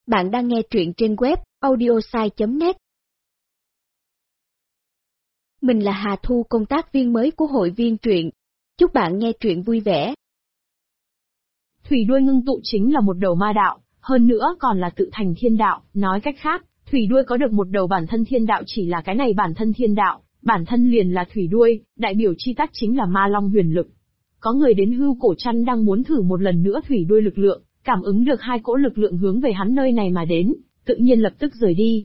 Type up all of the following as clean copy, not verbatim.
Bạn đang nghe truyện trên web audiosai.net. Mình là Hà Thu, công tác viên mới của hội viên truyện. Chúc bạn nghe truyện vui vẻ. Thủy đuôi ngưng tụ chính là một đầu ma đạo, hơn nữa còn là tự thành thiên đạo, nói cách khác, thủy đuôi có được một đầu bản thân thiên đạo, chỉ là cái này bản thân thiên đạo, bản thân liền là thủy đuôi, đại biểu chi tác chính là ma long huyền lực. Có người đến Hưu Cổ Trăn đang muốn thử một lần nữa thủy đuôi lực lượng, cảm ứng được hai cỗ lực lượng hướng về hắn nơi này mà đến, tự nhiên lập tức rời đi.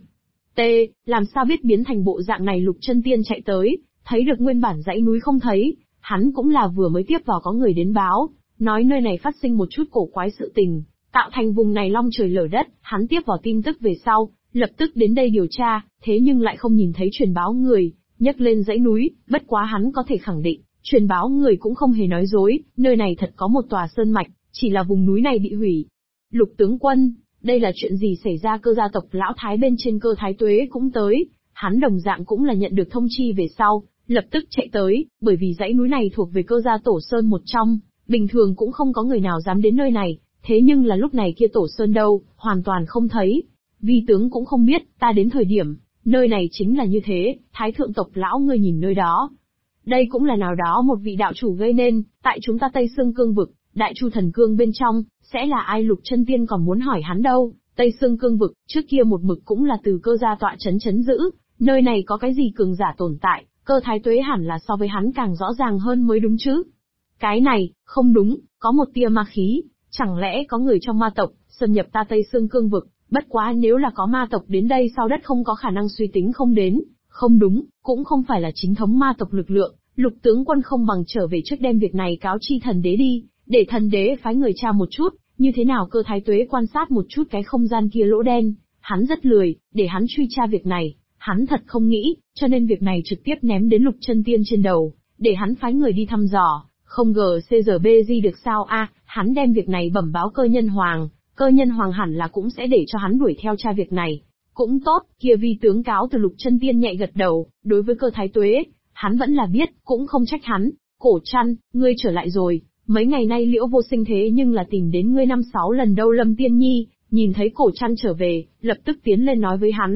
Làm sao biết biến thành bộ dạng này? Lục Chân Tiên chạy tới, thấy được nguyên bản dãy núi không thấy, hắn cũng là vừa mới tiếp vào có người đến báo, nói nơi này phát sinh một chút cổ quái sự tình, tạo thành vùng này long trời lở đất, hắn tiếp vào tin tức về sau, lập tức đến đây điều tra, thế nhưng lại không nhìn thấy truyền báo người, nhấc lên dãy núi, bất quá hắn có thể khẳng định, truyền báo người cũng không hề nói dối, nơi này thật có một tòa sơn mạch, chỉ là vùng núi này bị hủy. Lục tướng quân, đây là chuyện gì xảy ra? Cơ gia tộc lão thái bên trên Cơ Thái Tuế cũng tới, hắn đồng dạng cũng là nhận được thông chi về sau, lập tức chạy tới, bởi vì dãy núi này thuộc về Cơ gia tổ sơn một trong, bình thường cũng không có người nào dám đến nơi này, thế nhưng là lúc này kia tổ sơn đâu, hoàn toàn không thấy. Vi tướng cũng không biết, ta đến thời điểm, nơi này chính là như thế, Thái thượng tộc lão ngươi nhìn nơi đó. Đây cũng là nào đó một vị đạo chủ gây nên, tại chúng ta Tây Sương Cương vực, Đại Chu Thần Cương bên trong, sẽ là ai? Lục Chân Tiên còn muốn hỏi hắn đâu, Tây Sương Cương vực, trước kia một mực cũng là từ Cơ gia tọa chấn giữ, nơi này có cái gì cường giả tồn tại, Cơ Thái Tuế hẳn là so với hắn càng rõ ràng hơn mới đúng chứ. Cái này, không đúng, có một tia ma khí, chẳng lẽ có người trong ma tộc, xâm nhập ta Tây Sương Cương vực, bất quá nếu là có ma tộc đến đây sau đất không có khả năng suy tính không đến, không đúng, cũng không phải là chính thống ma tộc lực lượng, Lục tướng quân không bằng trở về trước đem việc này cáo chi thần đế đi, để thần đế phái người tra một chút, như thế nào? Cơ Thái Tuế quan sát một chút cái không gian kia lỗ đen, hắn rất lười, để hắn truy tra việc này, hắn thật không nghĩ, cho nên việc này trực tiếp ném đến Lục Chân Tiên trên đầu, để hắn phái người đi thăm dò, không GCRBG được sao a? Hắn đem việc này bẩm báo Cơ Nhân Hoàng hẳn là cũng sẽ để cho hắn đuổi theo tra việc này. Cũng tốt, kia Vi tướng cáo từ. Lục Chân Tiên nhẹ gật đầu, đối với Cơ Thái Tuế, hắn vẫn là biết, cũng không trách hắn. Cổ Trăn, ngươi trở lại rồi, mấy ngày nay Liễu Vô Sinh thế nhưng là tìm đến ngươi 5-6 lần đâu. Lâm Tiên Nhi, nhìn thấy Cổ Trăn trở về, lập tức tiến lên nói với hắn.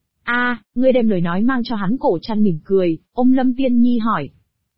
Ngươi đem lời nói mang cho hắn. Cổ Trăn mỉm cười, ôm Lâm Tiên Nhi hỏi.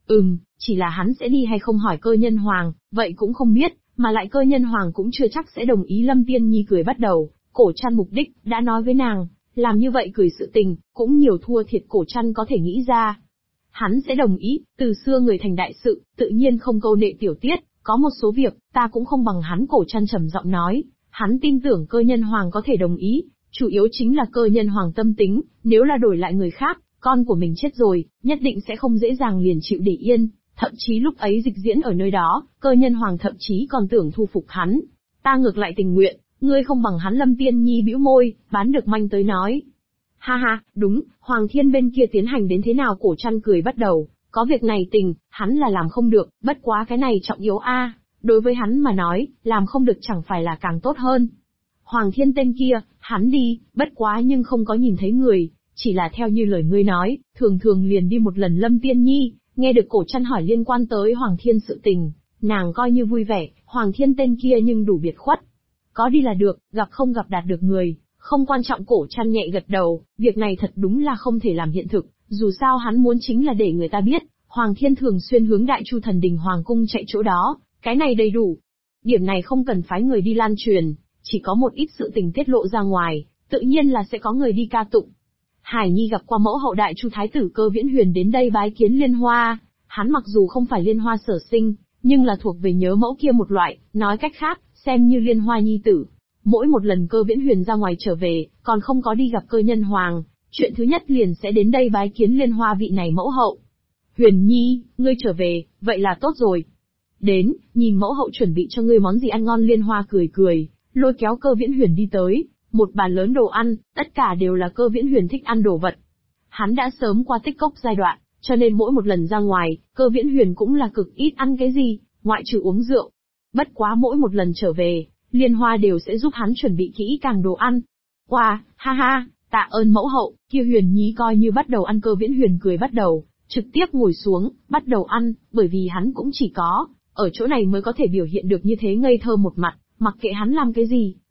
Chỉ là hắn sẽ đi hay không hỏi Cơ Nhân Hoàng, vậy cũng không biết, mà lại Cơ Nhân Hoàng cũng chưa chắc sẽ đồng ý. Lâm Tiên Nhi cười bắt đầu, Cổ Trăn mục đích, đã nói với nàng, làm như vậy cười sự tình, cũng nhiều thua thiệt Cổ Trăn có thể nghĩ ra. Hắn sẽ đồng ý, từ xưa người thành đại sự, tự nhiên không câu nệ tiểu tiết, có một số việc, ta cũng không bằng hắn. Cổ Trăn trầm giọng nói, hắn tin tưởng Cơ Nhân Hoàng có thể đồng ý, chủ yếu chính là Cơ Nhân Hoàng tâm tính, nếu là đổi lại người khác, con của mình chết rồi, nhất định sẽ không dễ dàng liền chịu để yên, thậm chí lúc ấy dịch diễn ở nơi đó, Cơ Nhân Hoàng thậm chí còn tưởng thu phục hắn. Ta ngược lại tình nguyện, ngươi không bằng hắn. Lâm Tiên Nhi bĩu môi, bán được manh tới nói. Ha, đúng, Hoàng Thiên bên kia tiến hành đến thế nào? Cổ Trăn cười bắt đầu, có việc này tình, hắn là làm không được, bất quá cái này trọng yếu a, đối với hắn mà nói, làm không được chẳng phải là càng tốt hơn. Hoàng Thiên tên kia, hắn đi, bất quá nhưng không có nhìn thấy người, chỉ là theo như lời ngươi nói, thường liền đi một lần. Lâm Tiên Nhi, nghe được Cổ Trăn hỏi liên quan tới Hoàng Thiên sự tình, nàng coi như vui vẻ, Hoàng Thiên tên kia nhưng đủ biệt khuất. Có đi là được, gặp không gặp đạt được người, không quan trọng. Cổ Trăn nhẹ gật đầu, việc này thật đúng là không thể làm hiện thực, dù sao hắn muốn chính là để người ta biết, Hoàng Thiên thường xuyên hướng Đại Chu Thần Đình Hoàng cung chạy chỗ đó, cái này đầy đủ. Điểm này không cần phái người đi lan truyền, chỉ có một ít sự tình tiết lộ ra ngoài, tự nhiên là sẽ có người đi ca tụng. Hải Nhi gặp qua mẫu hậu. Đại Chu Thái tử Cơ Viễn Huyền đến đây bái kiến Liên Hoa, hắn mặc dù không phải Liên Hoa sở sinh, nhưng là thuộc về nhớ mẫu kia một loại, nói cách khác, xem như Liên Hoa nhi tử. Mỗi một lần Cơ Viễn Huyền ra ngoài trở về, còn không có đi gặp Cơ Nhân Hoàng, chuyện thứ nhất liền sẽ đến đây bái kiến Liên Hoa vị này mẫu hậu. Huyền Nhi, ngươi trở về, vậy là tốt rồi. Đến, nhìn mẫu hậu chuẩn bị cho ngươi món gì ăn ngon. Liên Hoa cười, lôi kéo Cơ Viễn Huyền đi tới, một bàn lớn đồ ăn, tất cả đều là Cơ Viễn Huyền thích ăn đồ vật. Hắn đã sớm qua tích cốc giai đoạn, cho nên mỗi một lần ra ngoài, Cơ Viễn Huyền cũng là cực ít ăn cái gì, ngoại trừ uống rượu. Bất quá mỗi một lần trở về, Liên Hoa đều sẽ giúp hắn chuẩn bị kỹ càng đồ ăn. Ha, tạ ơn mẫu hậu. Kia Huyền Nhi coi như bắt đầu ăn. Cơ Viễn Huyền cười bắt đầu, trực tiếp ngồi xuống, bắt đầu ăn, bởi vì hắn cũng chỉ có ở chỗ này mới có thể biểu hiện được như thế ngây thơ một mặt, mặc kệ hắn làm cái gì,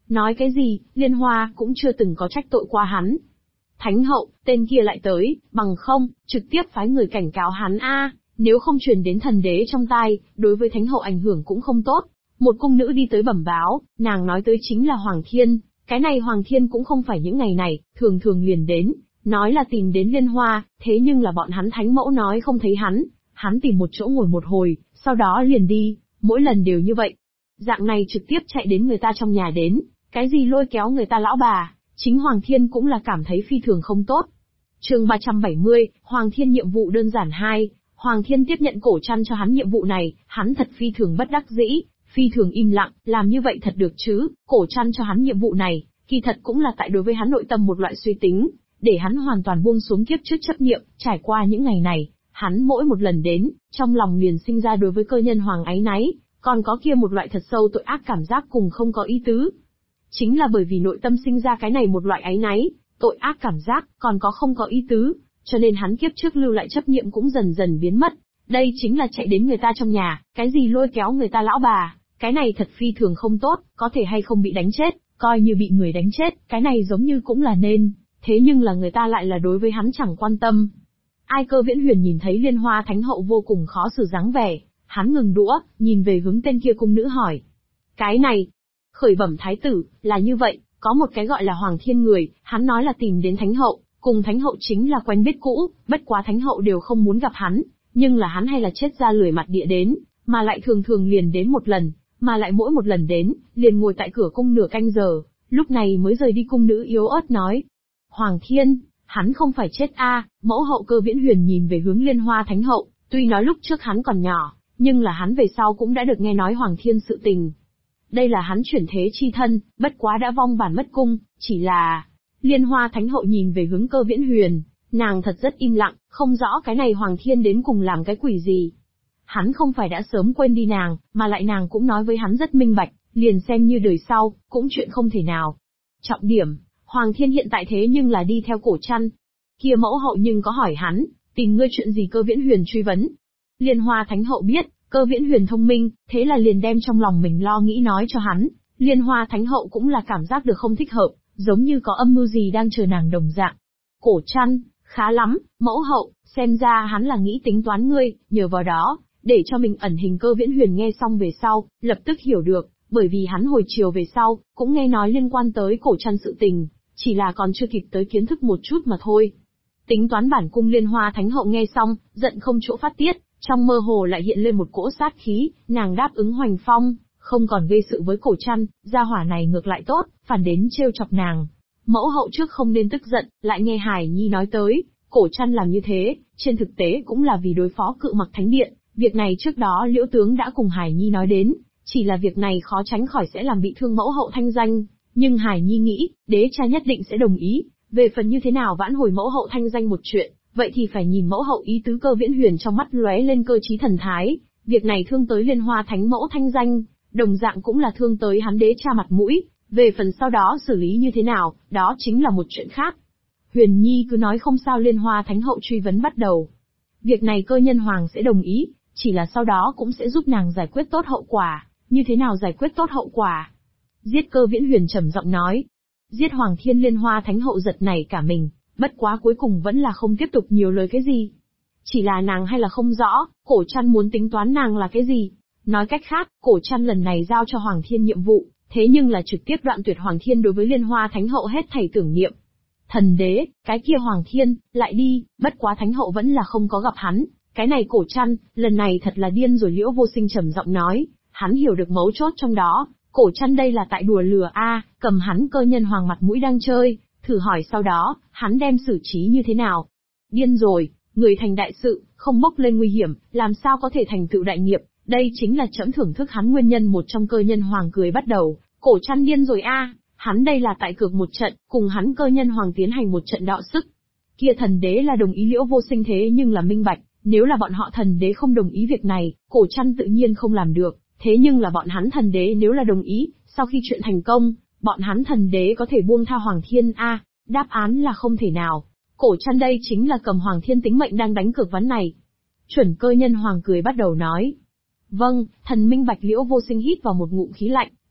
Nói cái gì, Liên Hoa cũng chưa từng có trách tội qua hắn. Thánh hậu, tên kia lại tới, bằng không, trực tiếp phái người cảnh cáo hắn nếu không truyền đến thần đế trong tai, đối với thánh hậu ảnh hưởng cũng không tốt. Một cung nữ đi tới bẩm báo, nàng nói tới chính là Hoàng Thiên, cái này Hoàng Thiên cũng không phải những ngày này, thường thường liền đến, nói là tìm đến Liên Hoa, thế nhưng là bọn hắn thánh mẫu nói không thấy hắn tìm một chỗ ngồi một hồi, sau đó liền đi, mỗi lần đều như vậy. Dạng này trực tiếp chạy đến người ta trong nhà đến, cái gì lôi kéo người ta lão bà, chính Hoàng Thiên cũng là cảm thấy phi thường không tốt. Chương 370, Hoàng Thiên nhiệm vụ đơn giản 2, Hoàng Thiên tiếp nhận Cổ Trăn cho hắn nhiệm vụ này, hắn thật phi thường bất đắc dĩ, phi thường im lặng, làm như vậy thật được chứ, Cổ Trăn cho hắn nhiệm vụ này, kỳ thật cũng là tại đối với hắn nội tâm một loại suy tính, để hắn hoàn toàn buông xuống kiếp trước chấp niệm, trải qua những ngày này, hắn mỗi một lần đến, trong lòng liền sinh ra đối với cơ nhân Hoàng áy náy, còn có kia một loại thật sâu tội ác cảm giác cùng không có ý tứ. Chính là bởi vì nội tâm sinh ra cái này một loại áy náy, tội ác cảm giác, còn có không có ý tứ, cho nên hắn kiếp trước lưu lại chấp niệm cũng dần dần biến mất. Đây chính là chạy đến người ta trong nhà, cái gì lôi kéo người ta lão bà, cái này thật phi thường không tốt, có thể hay không bị đánh chết, coi như bị người đánh chết, cái này giống như cũng là nên, thế nhưng là người ta lại là đối với hắn chẳng quan tâm. Ai Cơ Viễn Huyền nhìn thấy Liên Hoa Thánh hậu vô cùng khó xử dáng vẻ, hắn ngừng đũa, nhìn về hướng tên kia cung nữ hỏi. Cái này, khởi bẩm thái tử, là như vậy, có một cái gọi là Hoàng Thiên người, hắn nói là tìm đến Thánh hậu, cùng Thánh hậu chính là quen biết cũ, bất quá Thánh hậu đều không muốn gặp hắn, nhưng là hắn hay là chết ra lười mặt địa đến, mà lại thường thường liền đến một lần, mà lại mỗi một lần đến, liền ngồi tại cửa cung nửa canh giờ, lúc này mới rời đi. Cung nữ yếu ớt nói. Hoàng Thiên, hắn không phải chết mẫu hậu Cơ Viễn Huyền nhìn về hướng Liên Hoa Thánh hậu, tuy nói lúc trước hắn còn nhỏ, nhưng là hắn về sau cũng đã được nghe nói Hoàng Thiên sự tình. Đây là hắn chuyển thế chi thân, bất quá đã vong bản mất cung, chỉ là... Liên Hoa Thánh hậu nhìn về hướng Cơ Viễn Huyền, nàng thật rất im lặng, không rõ cái này Hoàng Thiên đến cùng làm cái quỷ gì. Hắn không phải đã sớm quên đi nàng, mà lại nàng cũng nói với hắn rất minh bạch, liền xem như đời sau, cũng chuyện không thể nào. Trọng điểm, Hoàng Thiên hiện tại thế nhưng là đi theo Cổ Trăn. Kia mẫu hậu nhưng có hỏi hắn, tìm ngươi chuyện gì? Cơ Viễn Huyền truy vấn. Liên Hoa Thánh hậu biết, Cơ Viễn Huyền thông minh, thế là liền đem trong lòng mình lo nghĩ nói cho hắn. Liên Hoa Thánh hậu cũng là cảm giác được không thích hợp, giống như có âm mưu gì đang chờ nàng đồng dạng. Cổ Trăn, khá lắm, mẫu hậu, xem ra hắn là nghĩ tính toán ngươi, nhờ vào đó, để cho mình ẩn hình. Cơ Viễn Huyền nghe xong về sau, lập tức hiểu được, bởi vì hắn hồi chiều về sau, cũng nghe nói liên quan tới Cổ Trăn sự tình, chỉ là còn chưa kịp tới kiến thức một chút mà thôi. Tính toán bản cung. Liên Hoa Thánh hậu nghe xong, giận không chỗ phát tiết, trong mơ hồ lại hiện lên một cỗ sát khí, nàng đáp ứng hoành phong, không còn gây sự với Cổ Trăn, gia hỏa này ngược lại tốt, phản đến trêu chọc nàng. Mẫu hậu trước không nên tức giận, lại nghe Hải Nhi nói tới, Cổ Trăn làm như thế, trên thực tế cũng là vì đối phó Cự Mặc Thánh Điện, việc này trước đó Liễu tướng đã cùng Hải Nhi nói đến, chỉ là việc này khó tránh khỏi sẽ làm bị thương mẫu hậu thanh danh, nhưng Hải Nhi nghĩ, đế cha nhất định sẽ đồng ý, về phần như thế nào vãn hồi mẫu hậu thanh danh một chuyện, vậy thì phải nhìn mẫu hậu ý tứ. Cơ Viễn Huyền trong mắt lóe lên cơ trí thần thái, việc này thương tới Liên Hoa Thánh mẫu thanh danh, đồng dạng cũng là thương tới hắn đế cha mặt mũi, về phần sau đó xử lý như thế nào, đó chính là một chuyện khác. Huyền Nhi cứ nói không sao. Liên Hoa Thánh hậu truy vấn bắt đầu. Việc này Cơ nhân Hoàng sẽ đồng ý, chỉ là sau đó cũng sẽ giúp nàng giải quyết tốt hậu quả. Như thế nào giải quyết tốt hậu quả? Giết. Cơ Viễn Huyền trầm giọng nói. Giết Hoàng Thiên. Liên Hoa Thánh hậu giật nảy cả mình, bất quá cuối cùng vẫn là không tiếp tục nhiều lời cái gì. Chỉ là nàng hay là không rõ, Cổ Trăn muốn tính toán nàng là cái gì. Nói cách khác, Cổ Trăn lần này giao cho Hoàng Thiên nhiệm vụ, thế nhưng là trực tiếp đoạn tuyệt Hoàng Thiên đối với Liên Hoa Thánh hậu hết thảy tưởng niệm. Thần đế, cái kia Hoàng Thiên, lại đi, bất quá Thánh hậu vẫn là không có gặp hắn, cái này Cổ Trăn, lần này thật là điên rồi. Liễu Vô Sinh trầm giọng nói, hắn hiểu được mấu chốt trong đó, Cổ Trăn đây là tại đùa lừa cầm hắn Cơ nhân Hoàng mặt mũi đang chơi, thử hỏi sau đó, hắn đem xử trí như thế nào? Điên rồi, người thành đại sự, không bốc lên nguy hiểm, làm sao có thể thành tựu đại nghiệp, đây chính là trẫm thưởng thức hắn nguyên nhân. Một trong Cơ nhân Hoàng cười bắt đầu, Cổ Trăn điên rồi hắn đây là tại cược một trận, cùng hắn Cơ nhân Hoàng tiến hành một trận đọ sức. Kia thần đế là đồng ý. Liễu Vô Sinh thế nhưng là minh bạch, nếu là bọn họ thần đế không đồng ý việc này, Cổ Trăn tự nhiên không làm được, thế nhưng là bọn hắn thần đế nếu là đồng ý, sau khi chuyện thành công, bọn hắn thần đế có thể buông tha Hoàng Thiên Đáp án là không thể nào. Cổ Trăn đây chính là cầm Hoàng Thiên tính mệnh đang đánh cược ván này. Chuẩn. Cơ nhân Hoàng cười bắt đầu nói. Vâng, thần minh bạch. Liễu Vô Sinh hít vào một ngụm khí lạnh,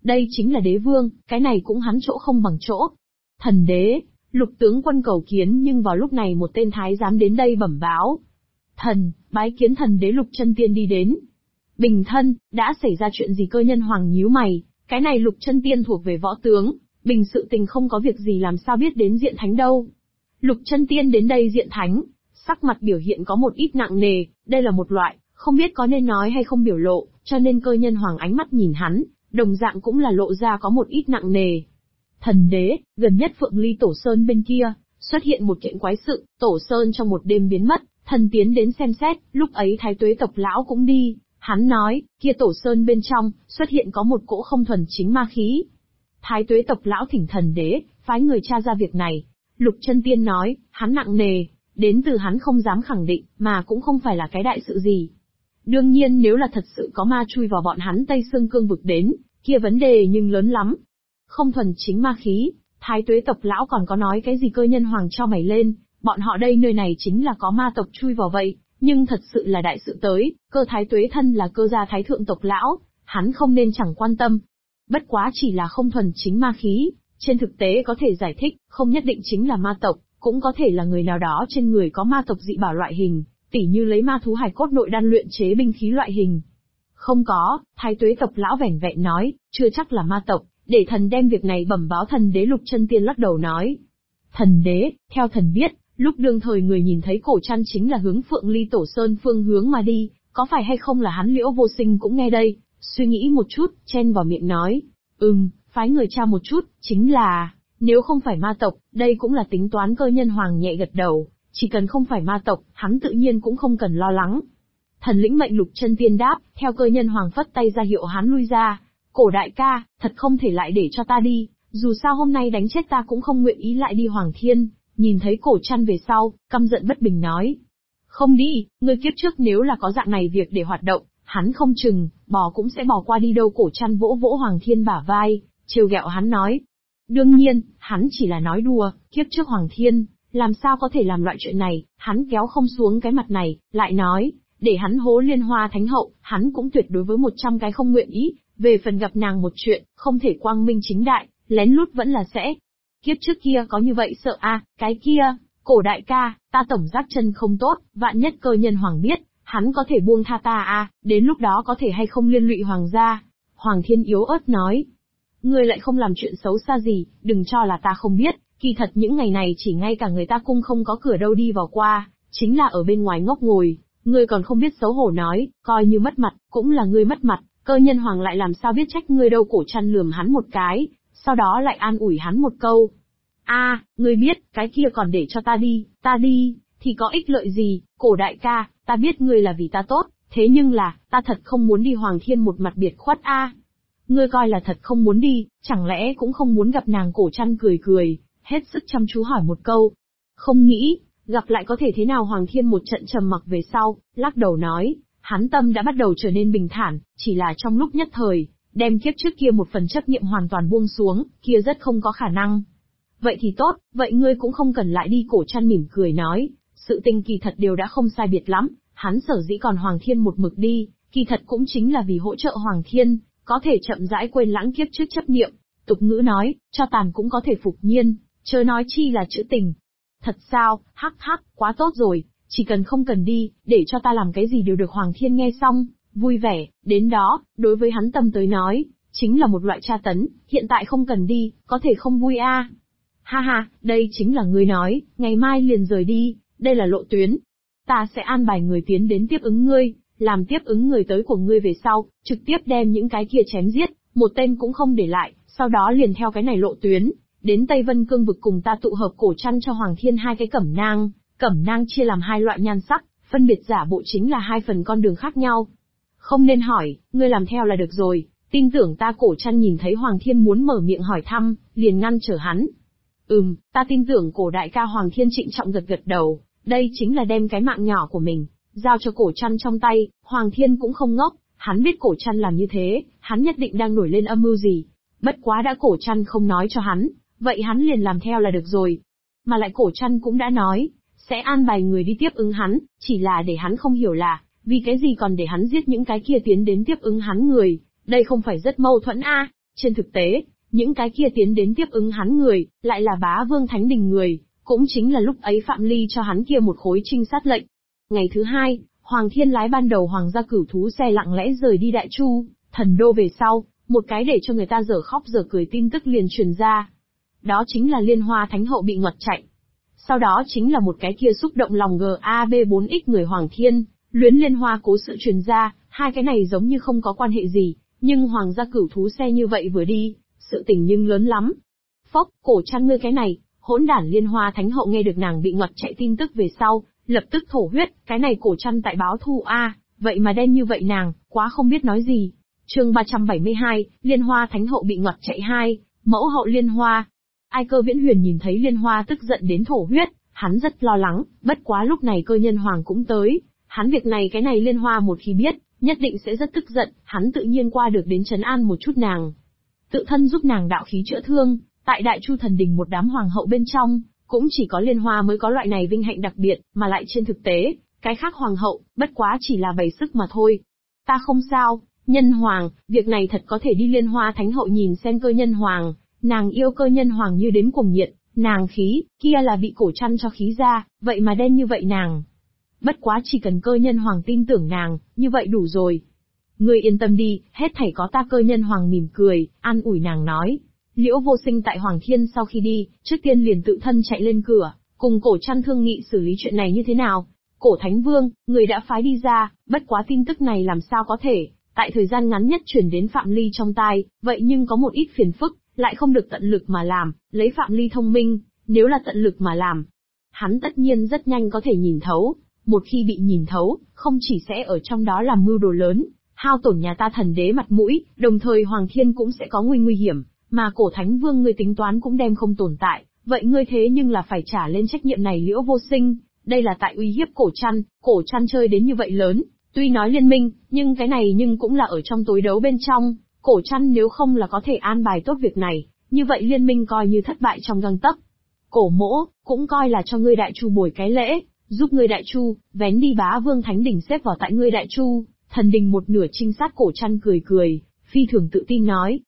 Đây chính là đế vương, cái này cũng hắn chỗ không bằng chỗ. Thần đế, Lục tướng quân cầu kiến, nhưng vào lúc này một tên thái giám đến đây bẩm báo. Thần, bái kiến thần đế. Lục Chân Tiên đi đến. Bình thân, đã xảy ra chuyện gì? Cơ Nhân Hoàng nhíu mày, cái này Lục Chân Tiên thuộc về võ tướng, bình sự tình không có việc gì làm sao biết đến diện thánh đâu. Lục Chân Tiên đến đây diện thánh, sắc mặt biểu hiện có một ít nặng nề, đây là một loại, không biết có nên nói hay không biểu lộ, cho nên Cơ Nhân Hoàng ánh mắt nhìn hắn, đồng dạng cũng là lộ ra có một ít nặng nề. Thần đế, gần nhất Phượng Ly Tổ Sơn bên kia, xuất hiện một kiện quái sự, Tổ Sơn trong một đêm biến mất, thần tiến đến xem xét, lúc ấy Thái Tuế tộc lão cũng đi, hắn nói, kia Tổ Sơn bên trong, xuất hiện có một cỗ không thuần chính ma khí. Thái Tuế tộc lão thỉnh thần đế, phái người tra ra việc này. Lục Chân Tiên nói, hắn nặng nề, đến từ hắn không dám khẳng định, mà cũng không phải là cái đại sự gì. Đương nhiên nếu là thật sự có ma chui vào bọn hắn Tây Sương Cương vực đến, kia vấn đề nhưng lớn lắm. Không thuần chính ma khí, Thái Tuế tộc lão còn có nói cái gì? Cơ Nhân Hoàng cho mày lên, bọn họ đây nơi này chính là có ma tộc chui vào vậy, nhưng thật sự là đại sự tới, Cơ Thái Tuế thân là Cơ gia thái thượng tộc lão, hắn không nên chẳng quan tâm. Bất quá chỉ là không thuần chính ma khí, trên thực tế có thể giải thích, không nhất định chính là ma tộc, cũng có thể là người nào đó trên người có ma tộc dị bảo loại hình, tỉ như lấy ma thú hài cốt nội đan luyện chế binh khí loại hình. Không có, Thái Tuế tộc lão vẻn vẹn nói, chưa chắc là ma tộc, để thần đem việc này bẩm báo thần đế. Lục Chân Tiên lắc đầu nói. Thần đế, theo thần biết, lúc đương thời người nhìn thấy cổ trăn chính là hướng Phượng Ly Tổ Sơn phương hướng mà đi, có phải hay không là hắn? Liễu Vô Sinh cũng nghe đây, suy nghĩ một chút, chen vào miệng nói. Phái người tra một chút, chính là, nếu không phải ma tộc, đây cũng là tính toán. Cơ Nhân Hoàng nhẹ gật đầu, chỉ cần không phải ma tộc, hắn tự nhiên cũng không cần lo lắng. Thần lĩnh mệnh. Lục Chân Tiên đáp, theo Cơ Nhân Hoàng phất tay ra hiệu hắn lui ra. Cổ đại ca, thật không thể lại để cho ta đi, dù sao hôm nay đánh chết ta cũng không nguyện ý lại đi. Hoàng Thiên, nhìn thấy Cổ Trăn về sau, căm giận bất bình nói. Không đi, ngươi kiếp trước nếu là có dạng này việc để hoạt động, hắn không chừng, bò cũng sẽ bò qua đi đâu. Cổ Trăn vỗ vỗ Hoàng Thiên bả vai, trêu ghẹo hắn nói. Đương nhiên, hắn chỉ là nói đùa, kiếp trước Hoàng Thiên, làm sao có thể làm loại chuyện này, hắn kéo không xuống cái mặt này, lại nói, để hắn hố Liên Hoa Thánh Hậu, hắn cũng tuyệt đối với 100 cái không nguyện ý. Về phần gặp nàng một chuyện, không thể quang minh chính đại, lén lút vẫn là sẽ. Kiếp trước kia có như vậy sợ à, cái kia, Cổ đại ca, ta tổng giác chân không tốt, vạn nhất Cơ Nhân Hoàng biết, hắn có thể buông tha ta à, đến lúc đó có thể hay không liên lụy hoàng gia. Hoàng Thiên yếu ớt nói. Ngươi lại không làm chuyện xấu xa gì, đừng cho là ta không biết, kỳ thật những ngày này chỉ ngay cả người ta cung không có cửa đâu đi vào qua, chính là ở bên ngoài ngốc ngồi, ngươi còn không biết xấu hổ nói, coi như mất mặt, cũng là ngươi mất mặt. Cơ Nhân Hoàng lại làm sao biết trách ngươi đâu. Cổ Trăn lườm hắn một cái, sau đó lại an ủi hắn một câu. Ngươi biết, cái kia còn để cho ta đi, thì có ích lợi gì? Cổ đại ca, ta biết ngươi là vì ta tốt, thế nhưng là, ta thật không muốn đi. Hoàng Thiên một mặt biệt khuất. Ngươi coi là thật không muốn đi, chẳng lẽ cũng không muốn gặp nàng? Cổ Trăn cười cười, hết sức chăm chú hỏi một câu. Không nghĩ, gặp lại có thể thế nào? Hoàng Thiên một trận trầm mặc về sau, lắc đầu nói. Hắn tâm đã bắt đầu trở nên bình thản, chỉ là trong lúc nhất thời, đem kiếp trước kia một phần chấp niệm hoàn toàn buông xuống, kia rất không có khả năng. Vậy thì tốt, vậy ngươi cũng không cần lại đi. Cổ Trăn mỉm cười nói, sự tình kỳ thật đều đã không sai biệt lắm, hắn sở dĩ còn Hoàng Thiên một mực đi, kỳ thật cũng chính là vì hỗ trợ Hoàng Thiên, có thể chậm rãi quên lãng kiếp trước chấp niệm. Tục ngữ nói, cho tàn cũng có thể phục nhiên, chớ nói chi là chữ tình. Thật sao? Hắc hắc, quá tốt rồi. Chỉ cần không cần đi, để cho ta làm cái gì đều được. Hoàng Thiên nghe xong, vui vẻ, đến đó, đối với hắn tâm tới nói, chính là một loại tra tấn, hiện tại không cần đi, có thể không vui à? Ha ha, đây chính là ngươi nói, ngày mai liền rời đi, đây là lộ tuyến. Ta sẽ an bài người tiến đến tiếp ứng ngươi, làm tiếp ứng người tới của ngươi về sau, trực tiếp đem những cái kia chém giết, một tên cũng không để lại, sau đó liền theo cái này lộ tuyến, đến Tây Vân Cương vực cùng ta tụ hợp. Cổ Trăn cho Hoàng Thiên 2 cái cẩm nang. Cẩm nang chia làm 2 loại nhan sắc, phân biệt giả bộ chính là 2 phần con đường khác nhau. Không nên hỏi, ngươi làm theo là được rồi, tin tưởng ta. Cổ Trăn nhìn thấy Hoàng Thiên muốn mở miệng hỏi thăm, liền ngăn trở hắn. Ta tin tưởng Cổ đại ca. Hoàng Thiên trịnh trọng gật gật đầu, đây chính là đem cái mạng nhỏ của mình giao cho Cổ Trăn trong tay. Hoàng Thiên cũng không ngốc, hắn biết Cổ Trăn làm như thế, hắn nhất định đang nổi lên âm mưu gì. Bất quá đã Cổ Trăn không nói cho hắn, vậy hắn liền làm theo là được rồi. Mà lại Cổ Trăn cũng đã nói, sẽ an bài người đi tiếp ứng hắn, chỉ là để hắn không hiểu là, vì cái gì còn để hắn giết những cái kia tiến đến tiếp ứng hắn người, đây không phải rất mâu thuẫn à? Trên thực tế, những cái kia tiến đến tiếp ứng hắn người, lại là Bá Vương Thánh Đình người, cũng chính là lúc ấy Phạm Ly cho hắn kia một khối trinh sát lệnh. Ngày thứ hai, Hoàng Thiên lái ban đầu Hoàng gia cửu thú xe lặng lẽ rời đi Đại Chu, Thần Đô về sau, một cái để cho người ta dở khóc dở cười tin tức liền truyền ra. Đó chính là Liên Hoa Thánh Hậu bị ngoặt chạy. Sau đó chính là một cái kia xúc động lòng GAB4X người Hoàng Thiên, luyến Liên Hoa cố sự truyền ra, hai cái này giống như không có quan hệ gì, nhưng Hoàng gia cửu thú xe như vậy vừa đi, sự tình nhưng lớn lắm. Phốc, Cổ Trăn ngươi cái này, hỗn đản Liên Hoa Thánh Hậu nghe được nàng bị ngoặt chạy tin tức về sau, lập tức thổ huyết, cái này Cổ Trăn tại báo thù a, vậy mà đen như vậy nàng, quá không biết nói gì. Chương 372, Liên Hoa Thánh Hậu bị ngoặt chạy 2, mẫu hậu Liên Hoa. Ai Cơ Viễn Huyền nhìn thấy Liên Hoa tức giận đến thổ huyết, hắn rất lo lắng, bất quá lúc này Cơ Nhân Hoàng cũng tới, hắn việc này cái này Liên Hoa một khi biết, nhất định sẽ rất tức giận, hắn tự nhiên qua được đến trấn an một chút nàng. Tự thân giúp nàng đạo khí chữa thương, tại Đại Chu Thần Đình một đám hoàng hậu bên trong, cũng chỉ có Liên Hoa mới có loại này vinh hạnh đặc biệt, mà lại trên thực tế, cái khác hoàng hậu, bất quá chỉ là bày sức mà thôi. Ta không sao, Nhân Hoàng, việc này thật có thể đi. Liên Hoa Thánh Hậu nhìn xem Cơ Nhân Hoàng, nàng yêu Cơ Nhân Hoàng như đến cuồng nhiệt, nàng khí, kia là bị Cổ Trăn cho khí ra, vậy mà đen như vậy nàng. Bất quá chỉ cần Cơ Nhân Hoàng tin tưởng nàng, như vậy đủ rồi. Ngươi yên tâm đi, hết thảy có ta. Cơ Nhân Hoàng mỉm cười, an ủi nàng nói. Liễu Vô Sinh tại Hoàng Thiên sau khi đi, trước tiên liền tự thân chạy lên cửa, cùng Cổ Trăn thương nghị xử lý chuyện này như thế nào. Cổ Thánh Vương, người đã phái đi ra, bất quá tin tức này làm sao có thể, tại thời gian ngắn nhất truyền đến Phạm Ly trong tai, vậy nhưng có một ít phiền phức, lại không được tận lực mà làm, lấy Phạm Ly thông minh, nếu là tận lực mà làm, hắn tất nhiên rất nhanh có thể nhìn thấu, một khi bị nhìn thấu, không chỉ sẽ ở trong đó làm mưu đồ lớn, hao tổn nhà ta thần đế mặt mũi, đồng thời Hoàng Thiên cũng sẽ có nguy hiểm, mà Cổ Thánh Vương ngươi tính toán cũng đem không tồn tại, vậy ngươi thế nhưng là phải trả lên trách nhiệm này. Liễu Vô Sinh, đây là tại uy hiếp Cổ Trăn chơi đến như vậy lớn, tuy nói liên minh, nhưng cái này nhưng cũng là ở trong tối đấu bên trong, Cổ Trăn nếu không là có thể an bài tốt việc này, như vậy liên minh coi như thất bại trong gang tấc. Cổ Mỗ, cũng coi là cho ngươi Đại Chu bồi cái lễ, giúp ngươi Đại Chu, vén đi Bá Vương Thánh Đình xếp vào tại ngươi Đại Chu, Thần Đình một nửa trinh sát. Cổ Trăn cười cười, phi thường tự tin nói.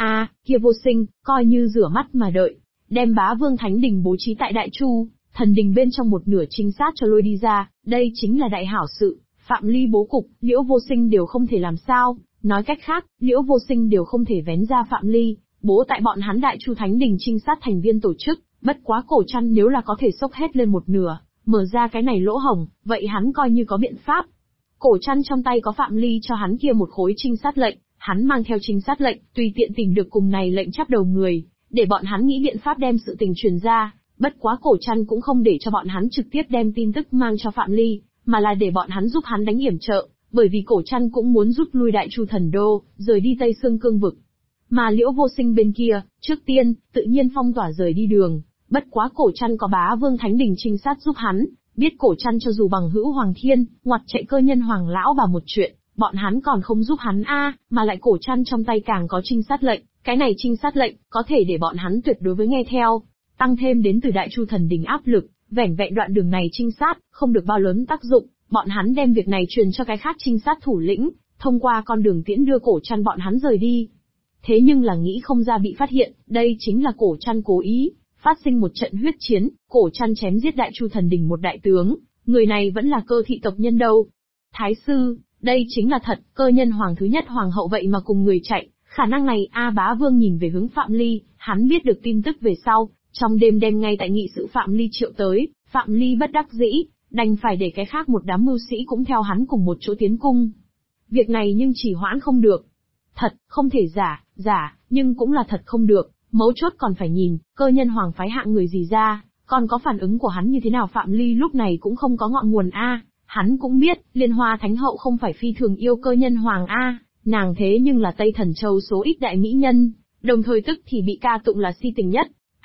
Kia Vô Sinh, coi như rửa mắt mà đợi, đem Bá Vương Thánh Đình bố trí tại Đại Chu, Thần Đình bên trong một nửa trinh sát cho lôi đi ra, đây chính là đại hảo sự, Phạm Ly bố cục, Liễu Vô Sinh đều không thể làm sao, nói cách khác, Liễu Vô Sinh đều không thể vén ra Phạm Ly, bố tại bọn hắn Đại Chu Thánh Đình trinh sát thành viên tổ chức, bất quá Cổ Trăn nếu là có thể xốc hết lên một nửa, mở ra cái này lỗ hổng, vậy hắn coi như có biện pháp. Cổ Trăn trong tay có Phạm Ly cho hắn kia một khối trinh sát lệnh, hắn mang theo trinh sát lệnh, tùy tiện tìm được cùng này lệnh chắp đầu người, để bọn hắn nghĩ biện pháp đem sự tình truyền ra, bất quá Cổ Trăn cũng không để cho bọn hắn trực tiếp đem tin tức mang cho Phạm Ly, mà là để bọn hắn giúp hắn đánh yểm trợ, bởi vì Cổ Trăn cũng muốn rút lui Đại Chu Thần Đô, rời đi Tây Xương Cương vực. Mà Liễu Vô Sinh bên kia, trước tiên, tự nhiên phong tỏa rời đi đường, bất quá Cổ Trăn có Bá Vương Thánh Đình trinh sát giúp hắn, biết Cổ Trăn cho dù bằng hữu Hoàng Thiên, ngoặt chạy Cơ Nhân Hoàng lão bà một chuyện, bọn hắn còn không giúp hắn mà lại Cổ Trăn trong tay càng có trinh sát lệnh, cái này trinh sát lệnh, có thể để bọn hắn tuyệt đối với nghe theo, tăng thêm đến từ Đại Chu Thần Đình áp lực, vẻn vẹn đoạn đường này trinh sát, không được bao lớn tác dụng, bọn hắn đem việc này truyền cho cái khác trinh sát thủ lĩnh, thông qua con đường tiễn đưa Cổ Trăn bọn hắn rời đi. Thế nhưng là nghĩ không ra bị phát hiện, đây chính là Cổ Trăn cố ý, phát sinh một trận huyết chiến, Cổ Trăn chém giết Đại Chu Thần Đình một đại tướng, người này vẫn là Cơ thị tộc nhân đâu. Thái sư, đây chính là thật, Cơ Nhân Hoàng thứ nhất hoàng hậu vậy mà cùng người chạy, khả năng này Bá Vương nhìn về hướng Phạm Ly, hắn biết được tin tức về sau, trong đêm đem ngay tại nghị sự Phạm Ly triệu tới, Phạm Ly bất đắc dĩ, đành phải để cái khác một đám mưu sĩ cũng theo hắn cùng một chỗ tiến cung. Việc này nhưng chỉ hoãn không được. Thật, không thể giả, nhưng cũng là thật không được, mấu chốt còn phải nhìn, Cơ Nhân Hoàng phái hạng người gì ra, còn có phản ứng của hắn như thế nào. Phạm Ly lúc này cũng không có ngọn nguồn hắn cũng biết, Liên Hoa Thánh Hậu không phải phi thường yêu Cơ Nhân Hoàng nàng thế nhưng là Tây Thần Châu số ít đại mỹ nhân, đồng thời tức thì bị ca tụng là si tình nhất.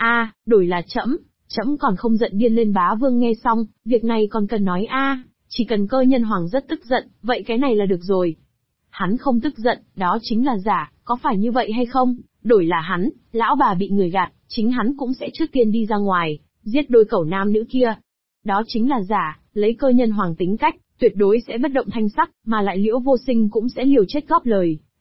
Đổi là trẫm còn không giận điên lên. Bá Vương nghe xong, việc này còn cần nói chỉ cần Cơ Nhân Hoàng rất tức giận, vậy cái này là được rồi. Hắn không tức giận, đó chính là giả, có phải như vậy hay không? Đổi là hắn, lão bà bị người gạt, chính hắn cũng sẽ trước tiên đi ra ngoài, giết đôi cẩu nam nữ kia. Đó chính là giả, lấy Cơ Nhân Hoàng tính cách, tuyệt đối sẽ bất động thanh sắc, mà lại Liễu Vô Sinh cũng sẽ liều chết góp lời,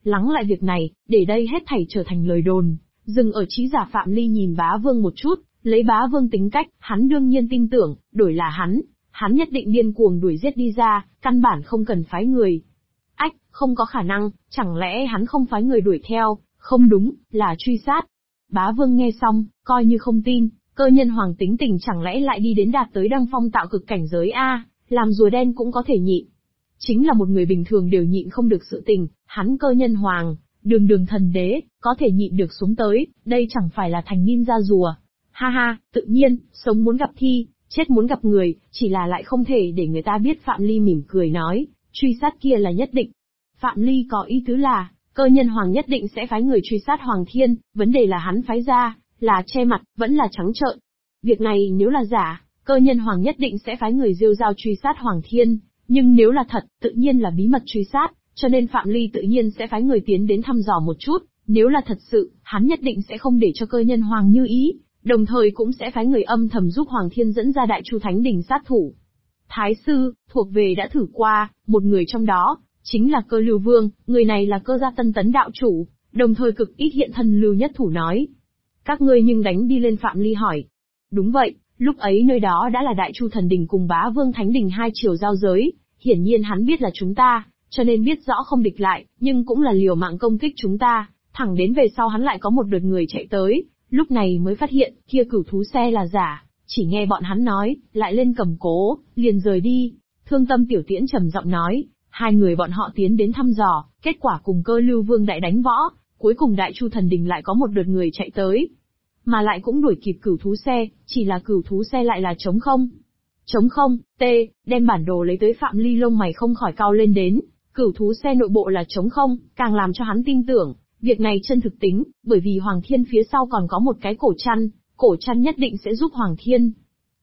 lắng lại việc này, để đây hết thảy trở thành lời đồn. Dừng ở trí giả Phạm Ly nhìn bá vương một chút, lấy bá vương tính cách, hắn đương nhiên tin tưởng, đổi là hắn nhất định điên cuồng đuổi giết đi ra, căn bản không cần phái người. Ách, không có khả năng, chẳng lẽ hắn không phái người đuổi theo, không đúng, là truy sát. Bá vương nghe xong, coi như không tin, Cơ Nhân Hoàng tính tình chẳng lẽ lại đi đến đạt tới đăng phong tạo cực cảnh giới a, làm rùa đen cũng có thể nhịn. Chính là một người bình thường đều nhịn không được sự tình, hắn Cơ Nhân Hoàng, đường thần đế, có thể nhịn được xuống tới, đây chẳng phải là thành ninja rùa. Ha ha, tự nhiên, sống muốn gặp thi, chết muốn gặp người, chỉ là lại không thể để người ta biết. Phạm Ly mỉm cười nói, truy sát kia là nhất định. Phạm Ly có ý tứ là, Cơ Nhân Hoàng nhất định sẽ phái người truy sát Hoàng Thiên, vấn đề là hắn phái ra, là che mặt, vẫn là trắng trợn. Việc này nếu là giả, Cơ Nhân Hoàng nhất định sẽ phái người rêu rao truy sát Hoàng Thiên, nhưng nếu là thật, tự nhiên là bí mật truy sát, cho nên Phạm Ly tự nhiên sẽ phái người tiến đến thăm dò một chút, nếu là thật sự, hắn nhất định sẽ không để cho Cơ Nhân Hoàng như ý, đồng thời cũng sẽ phái người âm thầm giúp Hoàng Thiên dẫn ra Đại Chu Thánh Đình sát thủ. Thái sư, thuộc về đã thử qua, một người trong đó, chính là Cơ Lưu Vương, người này là Cơ gia Tân Tấn đạo chủ, đồng thời cực ít hiện thân Lưu Nhất Thủ nói. Các ngươi nhưng đánh đi lên. Phạm Ly hỏi. Đúng vậy, lúc ấy nơi đó đã là Đại Chu Thần Đình cùng Bá Vương Thánh Đình hai chiều giao giới, hiển nhiên hắn biết là chúng ta, cho nên biết rõ không địch lại, nhưng cũng là liều mạng công kích chúng ta, thẳng đến về sau hắn lại có một đợt người chạy tới, lúc này mới phát hiện, kia cửu thú xe là giả, chỉ nghe bọn hắn nói, lại lên cầm cố, liền rời đi. Thương Tâm Tiểu Tiễn trầm giọng nói, hai người bọn họ tiến đến thăm dò, kết quả cùng Cơ Lưu Vương đại đánh võ, cuối cùng Đại Chu Thần Đình lại có một đợt người chạy tới, mà lại cũng đuổi kịp cửu thú xe, chỉ là cửu thú xe lại là trống không. Trống không, đem bản đồ lấy tới. Phạm Ly lông mày không khỏi cau lên đến, cửu thú xe nội bộ là trống không, càng làm cho hắn tin tưởng, việc này chân thực tính, bởi vì Hoàng Thiên phía sau còn có một cái cổ chăn nhất định sẽ giúp Hoàng Thiên.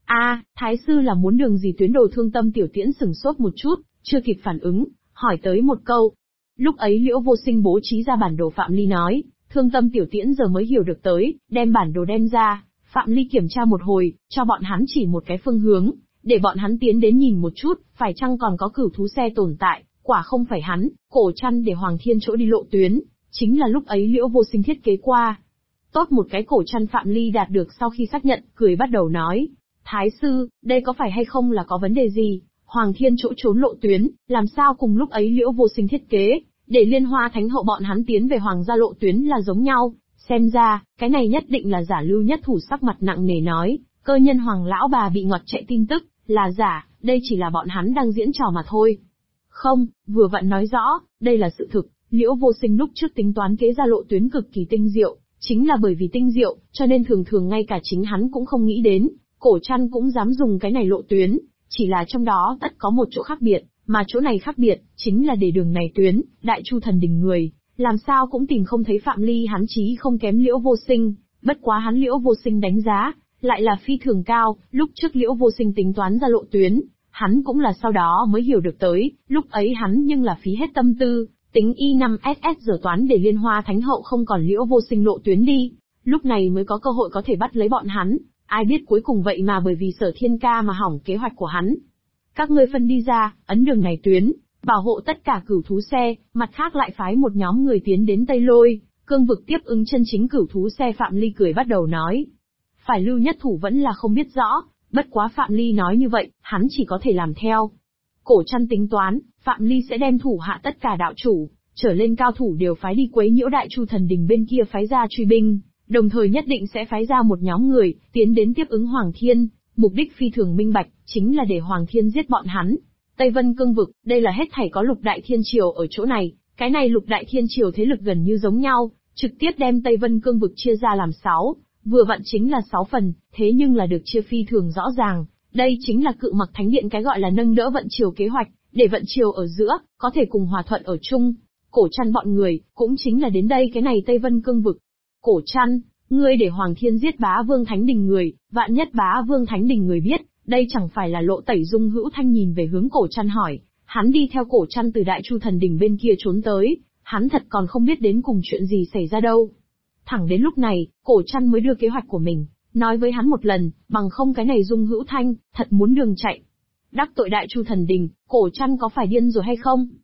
Thái sư là muốn đường gì tuyến đồ? Thương Tâm Tiểu Tiễn sửng sốt một chút, chưa kịp phản ứng, hỏi tới một câu. Lúc ấy Liễu Vô Sinh bố trí ra bản đồ. Phạm Ly nói, Thương Tâm Tiểu Tiễn giờ mới hiểu được tới, đem bản đồ đem ra, Phạm Ly kiểm tra một hồi, cho bọn hắn chỉ một cái phương hướng, để bọn hắn tiến đến nhìn một chút, phải chăng còn có cửu thú xe tồn tại, quả không phải hắn, cổ chăn để Hoàng Thiên chỗ đi lộ tuyến, chính là lúc ấy Liễu Vô Sinh thiết kế qua. Tốt một cái cổ chăn. Phạm Ly đạt được sau khi xác nhận, cười bắt đầu nói, Thái sư, đây có phải hay không là có vấn đề gì? Hoàng Thiên chỗ trốn lộ tuyến, làm sao cùng lúc ấy Liễu Vô Sinh thiết kế, để Liên Hoa Thánh Hậu bọn hắn tiến về Hoàng gia lộ tuyến là giống nhau, xem ra, cái này nhất định là giả. Lưu Nhất Thủ sắc mặt nặng nề nói, Cơ Nhân Hoàng lão bà bị ngọt chạy tin tức, là giả, đây chỉ là bọn hắn đang diễn trò mà thôi. Không, vừa vặn nói rõ, đây là sự thực, Liễu Vô Sinh lúc trước tính toán kế ra lộ tuyến cực kỳ tinh diệu, chính là bởi vì tinh diệu, cho nên thường ngay cả chính hắn cũng không nghĩ đến, cổ chăn cũng dám dùng cái này lộ tuyến, chỉ là trong đó tất có một chỗ khác biệt, mà chỗ này khác biệt, chính là để đường này tuyến, Đại Chu Thần Đình người, làm sao cũng tìm không thấy. Phạm Ly hắn chí không kém Liễu Vô Sinh, bất quá hắn Liễu Vô Sinh đánh giá, lại là phi thường cao, lúc trước Liễu Vô Sinh tính toán ra lộ tuyến, hắn cũng là sau đó mới hiểu được tới, lúc ấy hắn nhưng là phí hết tâm tư, tính Y5SS giờ toán để Liên Hoa Thánh Hậu không còn Liễu Vô Sinh lộ tuyến đi, lúc này mới có cơ hội có thể bắt lấy bọn hắn, ai biết cuối cùng vậy mà bởi vì Sở Thiên Ca mà hỏng kế hoạch của hắn. Các ngươi phân đi ra, ấn đường này tuyến, bảo hộ tất cả cửu thú xe, mặt khác lại phái một nhóm người tiến đến Tây Lôi, cương vực tiếp ứng chân chính cửu thú xe. Phạm Ly cười bắt đầu nói. Phải Lưu Nhất Thủ vẫn là không biết rõ, bất quá Phạm Ly nói như vậy, hắn chỉ có thể làm theo. Cổ chăn tính toán, Phạm Ly sẽ đem thủ hạ tất cả đạo chủ, trở lên cao thủ đều phái đi quấy nhiễu Đại Chu Thần Đình bên kia phái ra truy binh, đồng thời nhất định sẽ phái ra một nhóm người, tiến đến tiếp ứng Hoàng Thiên, mục đích phi thường minh bạch, chính là để Hoàng Thiên giết bọn hắn. Tây Vân cương vực, đây là hết thảy có Lục Đại Thiên Triều ở chỗ này, cái này Lục Đại Thiên Triều thế lực gần như giống nhau, trực tiếp đem Tây Vân cương vực chia ra làm 6, vừa vặn chính là 6 phần, thế nhưng là được chia phi thường rõ ràng, đây chính là Cự Mặc Thánh Điện cái gọi là nâng đỡ vận triều kế hoạch, để vận triều ở giữa, có thể cùng hòa thuận ở chung. Cổ chăn bọn người, cũng chính là đến đây cái này Tây Vân cương vực. Cổ chăn, ngươi để Hoàng Thiên giết Bá Vương Thánh Đình người, vạn nhất Bá Vương Thánh Đình người biết, đây chẳng phải là lộ tẩy. Dung Hữu Thanh nhìn về hướng cổ chăn hỏi, hắn đi theo cổ chăn từ Đại Chu Thần Đình bên kia trốn tới, hắn thật còn không biết đến cùng chuyện gì xảy ra đâu. Thẳng đến lúc này, cổ chăn mới đưa kế hoạch của mình, nói với hắn một lần, bằng không cái này Dung Hữu Thanh, thật muốn đường chạy. Đắc tội Đại Chu Thần Đình, cổ chăn có phải điên rồi hay không?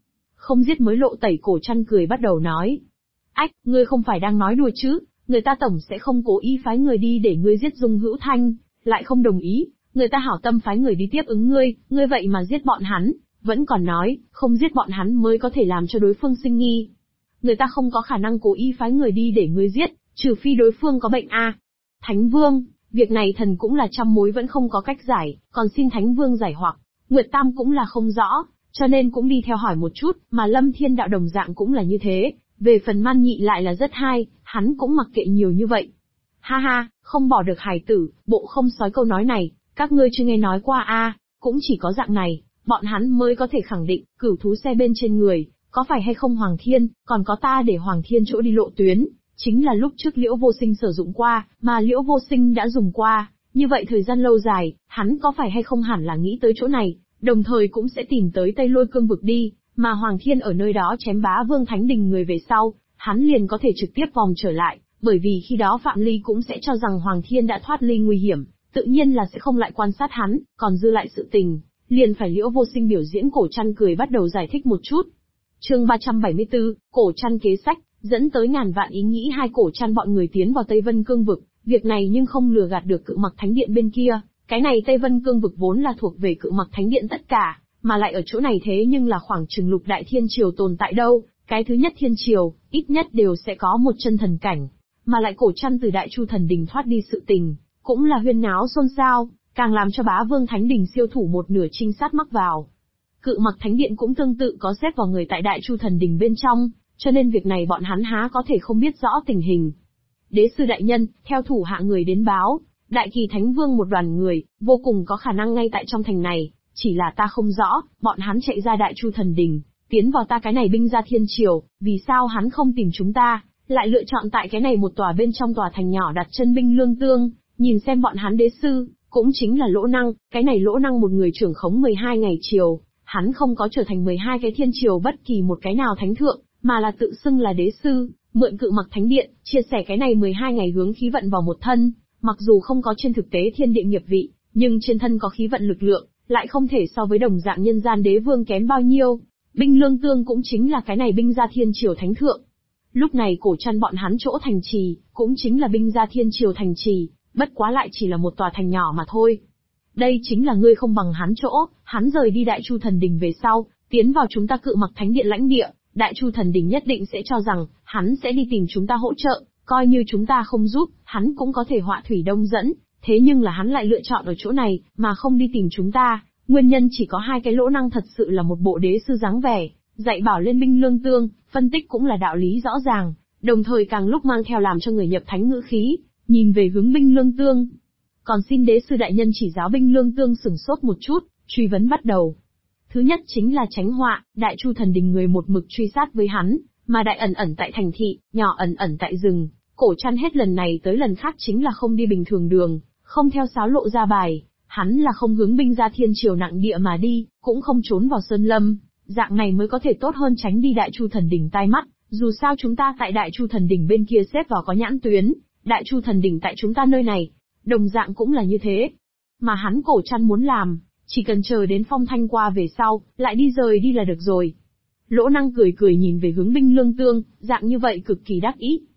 không giết mới lộ tẩy. Cổ Trăn cười bắt đầu nói. Ách, ngươi không phải đang nói đùa chứ, người ta tổng sẽ không cố ý phái người đi để ngươi giết Dung Hữu Thanh, lại không đồng ý, người ta hảo tâm phái người đi tiếp ứng ngươi vậy mà giết bọn hắn, vẫn còn nói, không giết bọn hắn mới có thể làm cho đối phương sinh nghi. Người ta không có khả năng cố ý phái người đi để ngươi giết, trừ phi đối phương có bệnh a. Thánh Vương, việc này thần cũng là trăm mối vẫn không có cách giải, còn xin Thánh Vương giải hoặc. Nguyệt Tam cũng là không rõ, cho nên cũng đi theo hỏi một chút, mà Lâm Thiên Đạo đồng dạng cũng là như thế. Về phần Man Nhị lại là rất hay, hắn cũng mặc kệ nhiều như vậy. Ha ha, không bỏ được hài tử, bộ không sói câu nói này, các ngươi chưa nghe nói qua a? Cũng chỉ có dạng này, bọn hắn mới có thể khẳng định, cửu thú xe bên trên người, có phải hay không Hoàng Thiên, còn có ta để Hoàng Thiên chỗ đi lộ tuyến, chính là lúc trước Liễu Vô Sinh sử dụng qua, mà Liễu Vô Sinh đã dùng qua, như vậy thời gian lâu dài, hắn có phải hay không hẳn là nghĩ tới chỗ này, đồng thời cũng sẽ tìm tới Tây Lôi Cương vực đi, mà Hoàng Thiên ở nơi đó chém bá Vương Thánh Đình người về sau, hắn liền có thể trực tiếp vòng trở lại, bởi vì khi đó Phạm Ly cũng sẽ cho rằng Hoàng Thiên đã thoát ly nguy hiểm, tự nhiên là sẽ không lại quan sát hắn, còn dư lại sự tình, liền phải Liễu Vô Sinh biểu diễn. Cổ Trăn cười bắt đầu giải thích một chút. Chương 374, Cổ Trăn kế sách, dẫn tới ngàn vạn ý nghĩ. Hai Cổ Trăn bọn người tiến vào Tây Vân Cương vực, việc này nhưng không lừa gạt được Cự Mặc Thánh Điện bên kia, cái này Tây Vân Cương vực vốn là thuộc về Cự Mặc Thánh Điện tất cả, mà lại ở chỗ này thế nhưng là khoảng chừng lục đại thiên triều tồn tại đâu, cái thứ nhất thiên triều, ít nhất đều sẽ có một chân thần cảnh, mà lại Cổ Trăn từ Đại Chu Thần Đình thoát đi sự tình, cũng là huyên náo xôn xao, càng làm cho bá Vương Thánh Đình siêu thủ một nửa trinh sát mắc vào. Cự Mặc Thánh Điện cũng tương tự có xếp vào người tại Đại Chu Thần Đình bên trong, cho nên việc này bọn hắn há có thể không biết rõ tình hình. Đế sư đại nhân, theo thủ hạ người đến báo, Đại Kỳ Thánh Vương một đoàn người, vô cùng có khả năng ngay tại trong thành này, chỉ là ta không rõ, bọn hắn chạy ra Đại Chu Thần Đình, tiến vào ta cái này binh gia thiên triều, vì sao hắn không tìm chúng ta, lại lựa chọn tại cái này một tòa bên trong tòa thành nhỏ đặt chân binh lương tương, nhìn xem bọn hắn đế sư, cũng chính là Lỗ Năng, cái này Lỗ Năng một người trưởng khống 12 ngày triều, hắn không có trở thành 12 cái thiên triều bất kỳ một cái nào thánh thượng, mà là tự xưng là đế sư, mượn Cự Mặc Thánh Điện, chia sẻ cái này 12 ngày hướng khí vận vào một thân, mặc dù không có trên thực tế thiên địa nghiệp vị, nhưng trên thân có khí vận lực lượng, lại không thể so với đồng dạng nhân gian đế vương kém bao nhiêu. Binh lương tương cũng chính là cái này binh gia thiên triều thánh thượng. Lúc này Cổ Trăn bọn hắn chỗ thành trì, cũng chính là binh gia thiên triều thành trì, bất quá lại chỉ là một tòa thành nhỏ mà thôi. Đây chính là ngươi không bằng hắn chỗ, hắn rời đi Đại Chu Thần Đình về sau, tiến vào chúng ta Cự Mặc Thánh Điện lãnh địa, Đại Chu Thần Đình nhất định sẽ cho rằng, hắn sẽ đi tìm chúng ta hỗ trợ, coi như chúng ta không giúp, hắn cũng có thể họa thủy đông dẫn, thế nhưng là hắn lại lựa chọn ở chỗ này, mà không đi tìm chúng ta, nguyên nhân chỉ có hai cái. Lỗ Năng thật sự là một bộ đế sư dáng vẻ, dạy bảo lên binh lương tương, phân tích cũng là đạo lý rõ ràng, đồng thời càng lúc mang theo làm cho người nhập thánh ngữ khí, nhìn về hướng binh lương tương. Còn xin đế sư đại nhân chỉ giáo. Binh lương tương sửng sốt một chút, truy vấn bắt đầu. Thứ nhất chính là tránh họa, Đại Chu Thần Đình người một mực truy sát với hắn, mà đại ẩn ẩn tại thành thị, nhỏ ẩn ẩn tại rừng. Cổ Trăn hết lần này tới lần khác chính là không đi bình thường đường, không theo sáo lộ ra bài, hắn là không hướng binh gia thiên triều nặng địa mà đi, cũng không trốn vào sơn lâm, dạng này mới có thể tốt hơn tránh đi Đại Chu Thần Đình tai mắt. Dù sao chúng ta tại Đại Chu Thần Đình bên kia xếp vào có nhãn tuyến, Đại Chu Thần Đình tại chúng ta nơi này, đồng dạng cũng là như thế. Mà hắn Cổ Trăn muốn làm, chỉ cần chờ đến phong thanh qua về sau, lại đi rời đi là được rồi. Lỗ Năng cười cười nhìn về hướng binh lương tương, dạng như vậy cực kỳ đắc ý.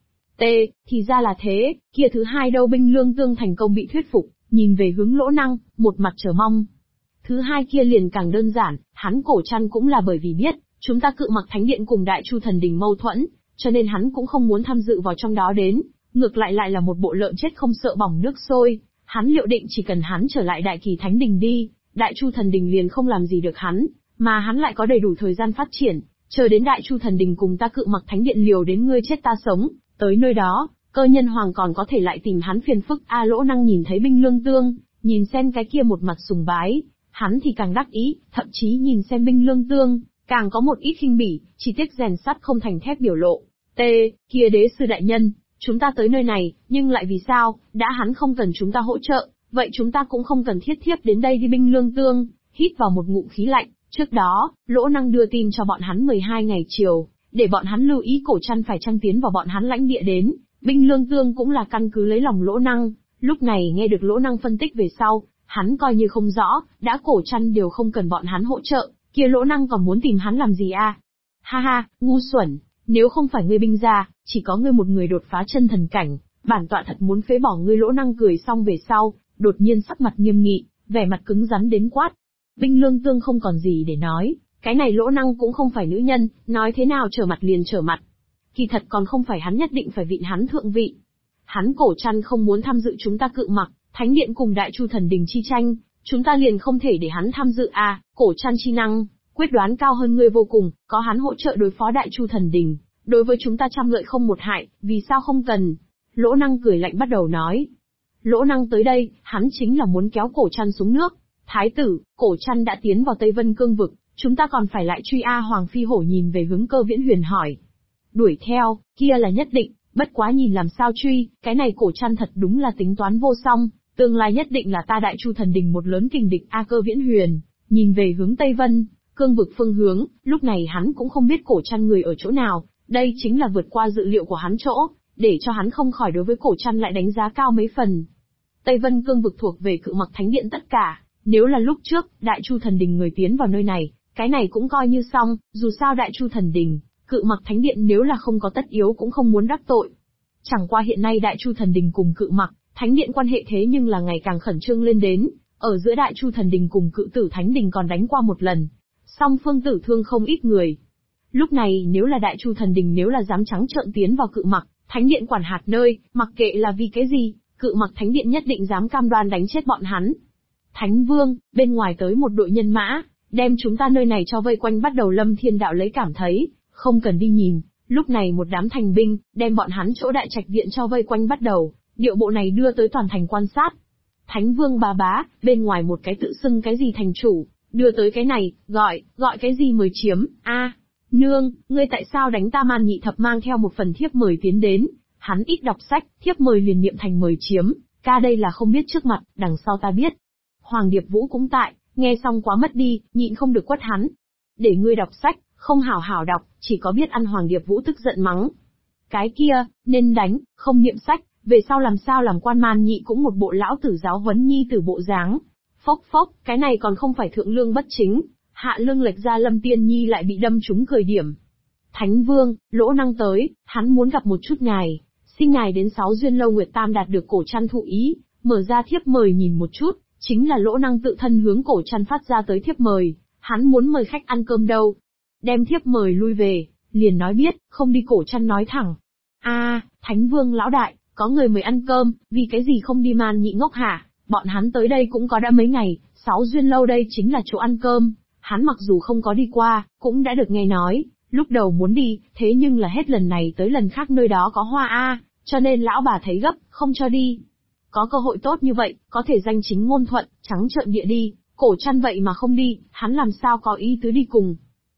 Thì ra là thế, kia thứ hai đâu? Binh lương tương thành công bị thuyết phục, nhìn về hướng Lỗ Năng, một mặt chờ mong. Thứ hai kia liền càng đơn giản, hắn Cổ Trăn cũng là bởi vì biết, chúng ta Cự Mặc Thánh Điện cùng Đại Chu Thần Đình mâu thuẫn, cho nên hắn cũng không muốn tham dự vào trong đó đến, ngược lại lại là một bộ lợn chết không sợ bỏng nước sôi, hắn liệu định chỉ cần hắn trở lại Đại Kỳ Thánh Đình đi, Đại Chu Thần Đình liền không làm gì được hắn, mà hắn lại có đầy đủ thời gian phát triển, chờ đến Đại Chu Thần Đình cùng ta Cự Mặc Thánh Điện liều đến ngươi chết ta sống, tới nơi đó, Cơ Nhân Hoàng còn có thể lại tìm hắn phiền phức. Lỗ Năng nhìn thấy binh lương tương, nhìn xem cái kia một mặt sùng bái, hắn thì càng đắc ý, thậm chí nhìn xem binh lương tương, càng có một ít khinh bỉ, chỉ tiếc rèn sắt không thành thép biểu lộ. Kia đế sư đại nhân, chúng ta tới nơi này, nhưng lại vì sao, đã hắn không cần chúng ta hỗ trợ, vậy chúng ta cũng không cần thiết thiếp đến đây đi. Binh lương tương, hít vào một ngụm khí lạnh, trước đó, Lỗ Năng đưa tin cho bọn hắn 12 ngày chiều, để bọn hắn lưu ý Cổ Trăn phải trăng tiến vào bọn hắn lãnh địa đến, binh lương tương cũng là căn cứ lấy lòng Lỗ Năng, lúc này nghe được Lỗ Năng phân tích về sau, hắn coi như không rõ, đã Cổ Trăn đều không cần bọn hắn hỗ trợ, kia Lỗ Năng còn muốn tìm hắn làm gì a? Ha ha, ngu xuẩn, nếu không phải ngươi binh ra, chỉ có ngươi một người đột phá chân thần cảnh, bản tọa thật muốn phế bỏ ngươi. Lỗ Năng cười xong về sau, đột nhiên sắc mặt nghiêm nghị, vẻ mặt cứng rắn đến quát. Binh Lương Tương không còn gì để nói, cái này Lỗ Năng cũng không phải nữ nhân, nói thế nào trở mặt liền trở mặt. Kỳ thật còn không phải hắn nhất định phải vịn hắn thượng vị. Hắn Cổ Trăn không muốn tham dự chúng ta Cự Mặc, Thánh Điện cùng Đại Chu Thần Đình chi tranh, chúng ta liền không thể để hắn tham dự à? Cổ Trăn chi năng, quyết đoán cao hơn ngươi vô cùng, có hắn hỗ trợ đối phó Đại Chu Thần Đình, đối với chúng ta trăm lợi không một hại, vì sao không cần? Lỗ Năng cười lạnh bắt đầu nói. Lỗ Năng tới đây, hắn chính là muốn kéo Cổ Trăn xuống nước. Thái tử, Cổ Trăn đã tiến vào Tây Vân Cương vực, chúng ta còn phải lại truy a? Hoàng Phi Hổ nhìn về hướng Cơ Viễn Huyền hỏi. Đuổi theo, kia là nhất định, bất quá nhìn làm sao truy, cái này Cổ Trăn thật đúng là tính toán vô song, tương lai nhất định là ta Đại Chu Thần Đình một lớn kình địch a. Cơ Viễn Huyền nhìn về hướng Tây Vân Cương vực phương hướng, lúc này hắn cũng không biết Cổ Trăn người ở chỗ nào, đây chính là vượt qua dự liệu của hắn chỗ, để cho hắn không khỏi đối với Cổ Trăn lại đánh giá cao mấy phần. Tây Vân Cương vực thuộc về Cự Mặc Thánh Điện tất cả, nếu là lúc trước, Đại Chu Thần Đình người tiến vào nơi này, cái này cũng coi như xong, dù sao Đại Chu Thần Đình, Cự Mặc Thánh Điện nếu là không có tất yếu cũng không muốn đắc tội. Chẳng qua hiện nay Đại Chu Thần Đình cùng Cự Mặc Thánh Điện quan hệ thế nhưng là ngày càng khẩn trương lên đến, ở giữa Đại Chu Thần Đình cùng Cự Tử Thánh Đình còn đánh qua một lần, song phương tử thương không ít người. Lúc này nếu là Đại Chu Thần Đình nếu là dám trắng trợn tiến vào Cự Mặc Thánh Điện quản hạt nơi, mặc kệ là vì cái gì, Cự Mặc Thánh Điện nhất định dám cam đoan đánh chết bọn hắn. Thánh Vương, bên ngoài tới một đội nhân mã, đem chúng ta nơi này cho vây quanh. Bắt đầu Lâm Thiên Đạo lấy cảm thấy, không cần đi nhìn, lúc này một đám thành binh, đem bọn hắn chỗ Đại Trạch Viện cho vây quanh bắt đầu, điệu bộ này đưa tới toàn thành quan sát. Thánh Vương bá bá, bên ngoài một cái tự xưng cái gì thành chủ, đưa tới cái này, gọi cái gì mời chiếm, a nương, ngươi tại sao đánh ta? Man Nhị Thập mang theo một phần thiếp mời tiến đến, hắn ít đọc sách, thiếp mời liền niệm thành mời chiếm, ca đây là không biết trước mặt, đằng sau ta biết. Hoàng Điệp Vũ cũng tại, nghe xong quá mất đi, nhịn không được quất hắn. Để ngươi đọc sách, không hảo hảo đọc, chỉ có biết ăn. Hoàng Điệp Vũ tức giận mắng. Cái kia, nên đánh, không niệm sách, về sau làm sao làm quan? Man Nhị cũng một bộ lão tử giáo huấn nhi tử bộ dáng. Phốc phốc, cái này còn không phải thượng lương bất chính, hạ lương lệch ra. Lâm Tiên Nhi lại bị đâm trúng cười điểm. Thánh Vương, Lỗ Năng tới, hắn muốn gặp một chút ngài, xin ngài đến 6 Duyên Lâu Nguyệt Tam đạt được Cổ Trăn thụ ý, mở ra thiếp mời nhìn một chút. Chính là Lỗ Năng tự thân hướng Cổ Trăn phát ra tới thiếp mời, hắn muốn mời khách ăn cơm đâu. Đem thiếp mời lui về, liền nói biết, không đi. Cổ Trăn nói thẳng. Thánh Vương lão đại, có người mời ăn cơm, vì cái gì không đi? Man Nhị ngốc hả? Bọn hắn tới đây cũng có đã mấy ngày, 6 Duyên Lâu đây chính là chỗ ăn cơm, hắn mặc dù không có đi qua, cũng đã được nghe nói, lúc đầu muốn đi, thế nhưng là hết lần này tới lần khác nơi đó có hoa cho nên lão bà thấy gấp, không cho đi. Có cơ hội tốt như vậy, có thể danh chính ngôn thuận, trắng trợn địa đi, Cổ Trăn vậy mà không đi, hắn làm sao có ý tứ đi cùng.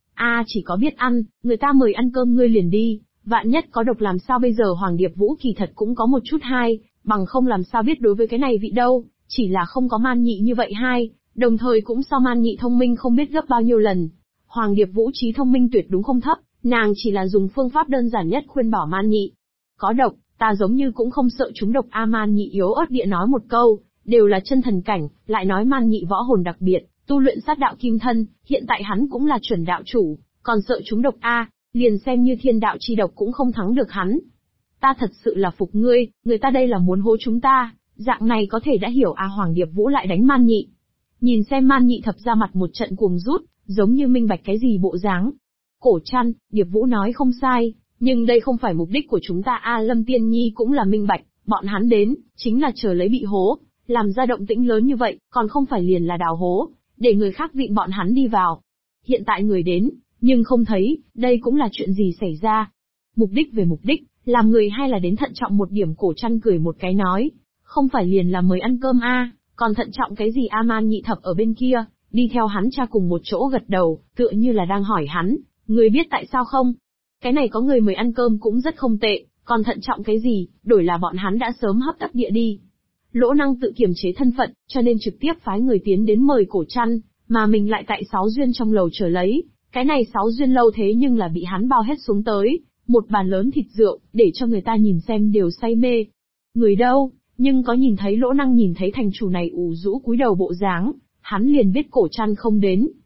Chỉ có biết ăn, người ta mời ăn cơm ngươi liền đi, vạn nhất có độc làm sao bây giờ? Hoàng Điệp Vũ kỳ thật cũng có một chút hay, bằng không làm sao biết đối với cái này vị đâu, chỉ là không có Man Nhị như vậy hay, đồng thời cũng so Man Nhị thông minh không biết gấp bao nhiêu lần. Hoàng Điệp Vũ trí thông minh tuyệt đúng không thấp, nàng chỉ là dùng phương pháp đơn giản nhất khuyên bảo Man Nhị. Có độc, ta giống như cũng không sợ chúng độc a. Man Nhị yếu ớt địa nói một câu, đều là chân thần cảnh, lại nói Man Nhị võ hồn đặc biệt, tu luyện sát đạo kim thân, hiện tại hắn cũng là chuẩn đạo chủ, còn sợ chúng độc liền xem như thiên đạo chi độc cũng không thắng được hắn. Ta thật sự là phục ngươi, người ta đây là muốn hố chúng ta, dạng này có thể đã hiểu Hoàng Điệp Vũ lại đánh Man Nhị. Nhìn xem Man Nhị Thập ra mặt một trận cuồng rút, giống như minh bạch cái gì bộ dáng. Cổ Trăn, Điệp Vũ nói không sai, nhưng đây không phải mục đích của chúng ta Lâm Tiên Nhi cũng là minh bạch, bọn hắn đến, chính là chờ lấy bị hố, làm ra động tĩnh lớn như vậy, còn không phải liền là đào hố, để người khác vịn bọn hắn đi vào. Hiện tại người đến, nhưng không thấy, đây cũng là chuyện gì xảy ra. Mục đích về mục đích, làm người hay là đến thận trọng một điểm? Cổ Trăn cười một cái nói, không phải liền là mời ăn cơm còn thận trọng cái gì? Man Nhị Thập ở bên kia, đi theo hắn cha cùng một chỗ gật đầu, tựa như là đang hỏi hắn, người biết tại sao không? Cái này có người mời ăn cơm cũng rất không tệ, còn thận trọng cái gì, đổi là bọn hắn đã sớm hấp tấp địa đi. Lỗ Năng tự kiềm chế thân phận, cho nên trực tiếp phái người tiến đến mời Cổ Trăn, mà mình lại tại 6 Duyên trong lầu chờ lấy. Cái này 6 Duyên lâu thế nhưng là bị hắn bao hết xuống tới, một bàn lớn thịt rượu, để cho người ta nhìn xem đều say mê. Người đâu, nhưng có nhìn thấy Lỗ Năng nhìn thấy thành chủ này ủ rũ cúi đầu bộ dáng, hắn liền biết Cổ Trăn không đến.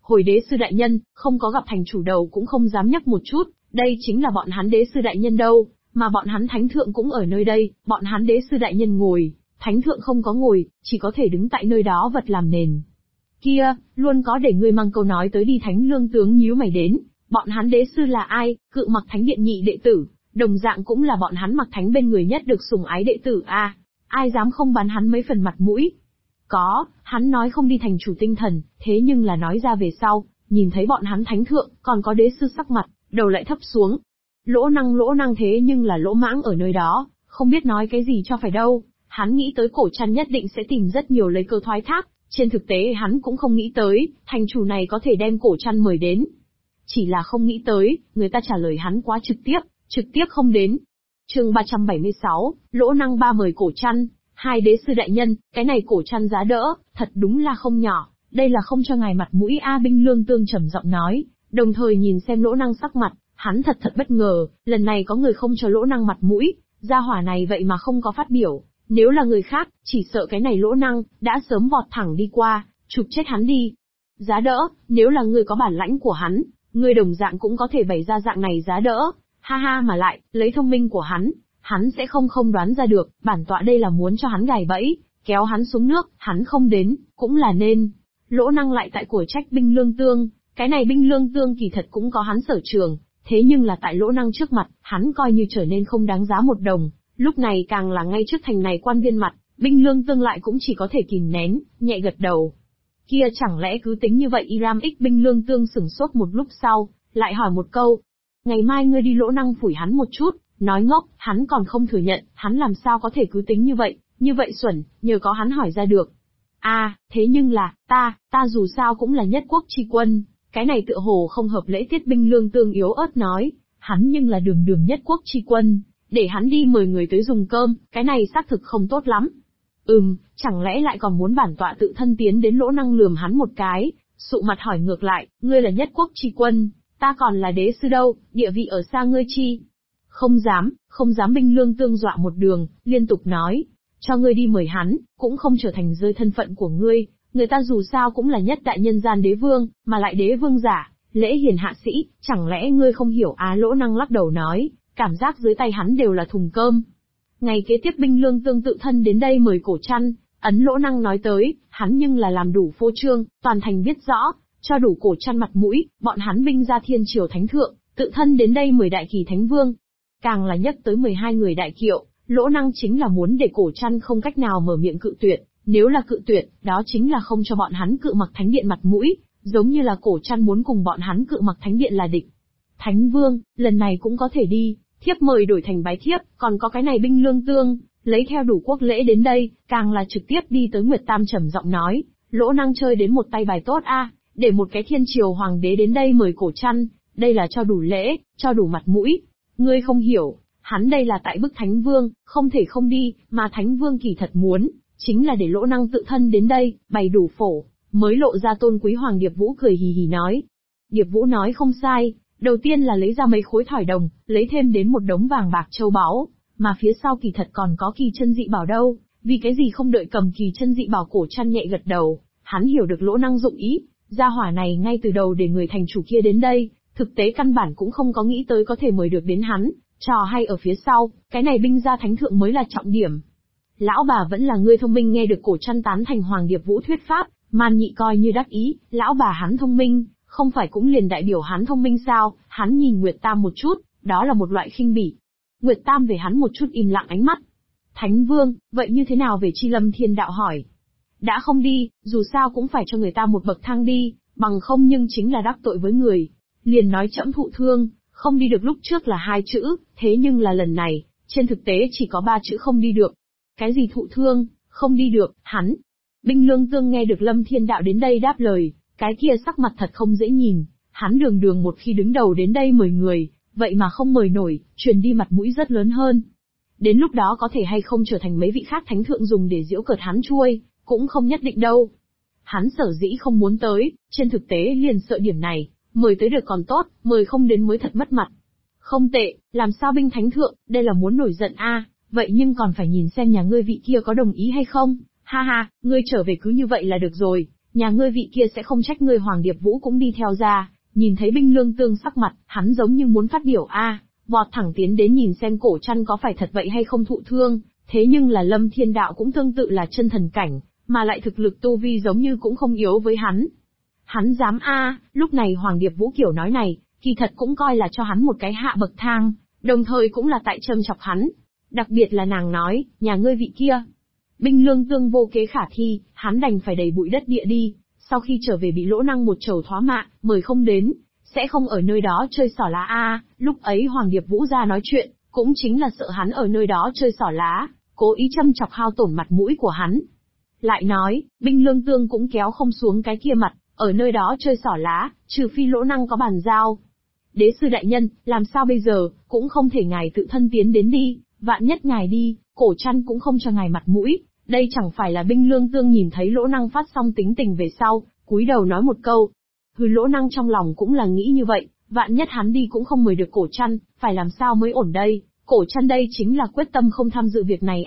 Hồi đế sư đại nhân, không có gặp thành chủ đầu cũng không dám nhắc một chút, đây chính là bọn hắn đế sư đại nhân đâu, mà bọn hắn thánh thượng cũng ở nơi đây, bọn hắn đế sư đại nhân ngồi, thánh thượng không có ngồi, chỉ có thể đứng tại nơi đó vật làm nền. Kia, luôn có để ngươi mang câu nói tới đi. Thánh lương tướng nhíu mày đến, bọn hắn đế sư là ai? Cự Mặc Thánh Điện nhị đệ tử, đồng dạng cũng là bọn hắn Mặc Thánh bên người nhất được sủng ái đệ tử a, ai dám không bán hắn mấy phần mặt mũi? Có, hắn nói không đi thành chủ tinh thần, thế nhưng là nói ra về sau, nhìn thấy bọn hắn thánh thượng, còn có đế sư sắc mặt, đầu lại thấp xuống. Lỗ năng thế nhưng là lỗ mãng ở nơi đó, không biết nói cái gì cho phải đâu. Hắn nghĩ tới Cổ Trăn nhất định sẽ tìm rất nhiều lấy cơ thoái thác, trên thực tế hắn cũng không nghĩ tới, thành chủ này có thể đem Cổ Trăn mời đến. Chỉ là không nghĩ tới, người ta trả lời hắn quá trực tiếp không đến. Chương 376, Lỗ Năng ba mời Cổ Trăn. Hai đế sư đại nhân, cái này Cổ Trăn giá đỡ, thật đúng là không nhỏ, đây là không cho ngài mặt mũi a. Binh Lương Tương trầm giọng nói, đồng thời nhìn xem Lỗ Năng sắc mặt, hắn thật bất ngờ, lần này có người không cho Lỗ Năng mặt mũi, gia hỏa này vậy mà không có phát biểu, nếu là người khác, chỉ sợ cái này Lỗ Năng đã sớm vọt thẳng đi qua, chụp chết hắn đi. Giá đỡ, nếu là ngươi có bản lãnh của hắn, ngươi đồng dạng cũng có thể bày ra dạng này giá đỡ, ha ha, mà lại, lấy thông minh của hắn sẽ không đoán ra được, bản tọa đây là muốn cho hắn gài bẫy, kéo hắn xuống nước, hắn không đến, cũng là nên. Lỗ Năng lại tại của trách Binh Lương Tương, cái này Binh Lương Tương kỳ thật cũng có hắn sở trường, thế nhưng là tại Lỗ Năng trước mặt, hắn coi như trở nên không đáng giá một đồng, lúc này càng là ngay trước thành này quan viên mặt, Binh Lương Tương lại cũng chỉ có thể kìm nén, nhẹ gật đầu. Kia chẳng lẽ cứ tính như vậy Iram X. Binh Lương Tương sửng sốt một lúc sau, lại hỏi một câu. Ngày mai ngươi đi Lỗ Năng phủi hắn một chút, nói ngốc, hắn còn không thừa nhận, hắn làm sao có thể cứ tính như vậy xuẩn, nhờ có hắn hỏi ra được. Thế nhưng là, ta dù sao cũng là nhất quốc chi quân, cái này tựa hồ không hợp lễ tiết. Binh Lương Tương yếu ớt nói, hắn nhưng là đường nhất quốc chi quân, để hắn đi mời người tới dùng cơm, cái này xác thực không tốt lắm. Chẳng lẽ lại còn muốn bản tọa tự thân tiến đến Lỗ Năng lườm hắn một cái, sụ mặt hỏi ngược lại, ngươi là nhất quốc chi quân, ta còn là đế sư đâu, địa vị ở xa ngươi chi? Không dám. Binh Lương Tương dọa một đường, liên tục nói, cho ngươi đi mời hắn, cũng không trở thành rơi thân phận của ngươi, người ta dù sao cũng là nhất đại nhân gian đế vương, mà lại đế vương giả, lễ hiền hạ sĩ, chẳng lẽ ngươi không hiểu? Lỗ Năng lắc đầu nói, cảm giác dưới tay hắn đều là thùng cơm. Ngày kế tiếp Binh Lương Tương tự thân đến đây mời Cổ Trăn, ấn Lỗ Năng nói tới, hắn nhưng là làm đủ phô trương, toàn thành biết rõ, cho đủ Cổ Trăn mặt mũi, bọn hắn binh ra thiên triều thánh thượng, tự thân đến đây mời đại kỳ thánh vương. Càng là nhắc tới 12 người đại kiệu, Lỗ Năng chính là muốn để Cổ Trăn không cách nào mở miệng cự tuyệt, nếu là cự tuyệt, đó chính là không cho bọn hắn Cự Mặc Thánh Điện mặt mũi, giống như là Cổ Trăn muốn cùng bọn hắn Cự Mặc Thánh Điện là địch. Thánh vương, lần này cũng có thể đi, thiếp mời đổi thành bái thiếp, còn có cái này Binh Lương Tương, lấy theo đủ quốc lễ đến đây, càng là trực tiếp đi tới Nguyệt Tam trầm giọng nói, Lỗ Năng chơi đến một tay bài tốt để một cái thiên triều hoàng đế đến đây mời Cổ Trăn, đây là cho đủ lễ, cho đủ mặt mũi. Ngươi không hiểu, hắn đây là tại bức Thánh Vương, không thể không đi, mà Thánh Vương kỳ thật muốn, chính là để Lỗ Năng tự thân đến đây, bày đủ phổ, mới lộ ra tôn quý hoàng. Điệp Vũ cười hì hì nói. Điệp Vũ nói không sai, đầu tiên là lấy ra mấy khối thỏi đồng, lấy thêm đến một đống vàng bạc châu báu, mà phía sau kỳ thật còn có kỳ chân dị bảo đâu, vì cái gì không đợi cầm kỳ chân dị bảo? Cổ Trăn nhẹ gật đầu, hắn hiểu được Lỗ Năng dụng ý, gia hỏa này ngay từ đầu để người thành chủ kia đến đây, thực tế căn bản cũng không có nghĩ tới có thể mời được đến hắn, trò hay ở phía sau, cái này binh gia thánh thượng mới là trọng điểm. Lão bà vẫn là người thông minh. Nghe được Cổ Trăn tán thành Hoàng Điệp Vũ thuyết pháp, Man Nhị coi như đắc ý, lão bà hắn thông minh, không phải cũng liền đại biểu hắn thông minh sao? Hắn nhìn Nguyệt Tam một chút, đó là một loại khinh bỉ. Nguyệt Tam về hắn một chút im lặng ánh mắt. Thánh Vương, vậy như thế nào về chi? Lâm Thiên Đạo hỏi. Đã không đi, dù sao cũng phải cho người ta một bậc thang đi, bằng không nhưng chính là đắc tội với người. Liền nói trẫm thụ thương, không đi được. Lúc trước là 2 chữ, thế nhưng là lần này, trên thực tế chỉ có 3 chữ không đi được. Cái gì thụ thương, không đi được? Hắn. Binh Lương Tương nghe được Lâm Thiên Đạo đến đây đáp lời, cái kia sắc mặt thật không dễ nhìn, hắn đường một khi đứng đầu đến đây mời người, vậy mà không mời nổi, truyền đi mặt mũi rất lớn hơn. Đến lúc đó có thể hay không trở thành mấy vị khác thánh thượng dùng để giễu cợt hắn chuôi, cũng không nhất định đâu. Hắn sở dĩ không muốn tới, trên thực tế liền sợ điểm này, mời tới được còn tốt, mời không đến mới thật mất mặt. Không tệ, làm sao binh thánh thượng, đây là muốn nổi giận vậy nhưng còn phải nhìn xem nhà ngươi vị kia có đồng ý hay không. Ha ha, ngươi trở về cứ như vậy là được rồi, Nhà ngươi vị kia sẽ không trách ngươi. Hoàng Điệp Vũ cũng đi theo ra, nhìn thấy Binh Lương Tương sắc mặt, hắn giống như muốn phát biểu vọt thẳng tiến đến nhìn xem Cổ Trăn có phải thật vậy hay không thụ thương, thế nhưng là Lâm Thiên Đạo cũng tương tự là chân thần cảnh, mà lại thực lực tu vi giống như cũng không yếu với hắn. Hắn dám lúc này Hoàng Điệp Vũ kiểu nói này, kỳ thật cũng coi là cho hắn một cái hạ bậc thang, đồng thời cũng là tại châm chọc hắn. Đặc biệt là nàng nói, nhà ngươi vị kia. Binh Lương Tương vô kế khả thi, hắn đành phải đầy bụi đất địa đi, sau khi trở về bị Lỗ Năng một trầu thoá mạ, mời không đến, sẽ không ở nơi đó chơi xỏ lá lúc ấy Hoàng Điệp Vũ ra nói chuyện, cũng chính là sợ hắn ở nơi đó chơi xỏ lá, cố ý châm chọc hao tổn mặt mũi của hắn. Lại nói, Binh Lương Tương cũng kéo không xuống cái kia mặt, ở nơi đó chơi xỏ lá, trừ phi Lỗ Năng có bàn giao. Đế sư đại nhân, làm sao bây giờ, cũng không thể ngài tự thân tiến đến đi, vạn nhất ngài đi, Cổ Trăn cũng không cho ngài mặt mũi, đây chẳng phải là. Binh Lương Tương nhìn thấy Lỗ Năng phát xong tính tình về sau, cúi đầu nói một câu. Lỗ Năng trong lòng cũng là nghĩ như vậy, vạn nhất hắn đi cũng không mời được Cổ Trăn, phải làm sao mới ổn đây, Cổ Trăn đây chính là quyết tâm không tham dự việc này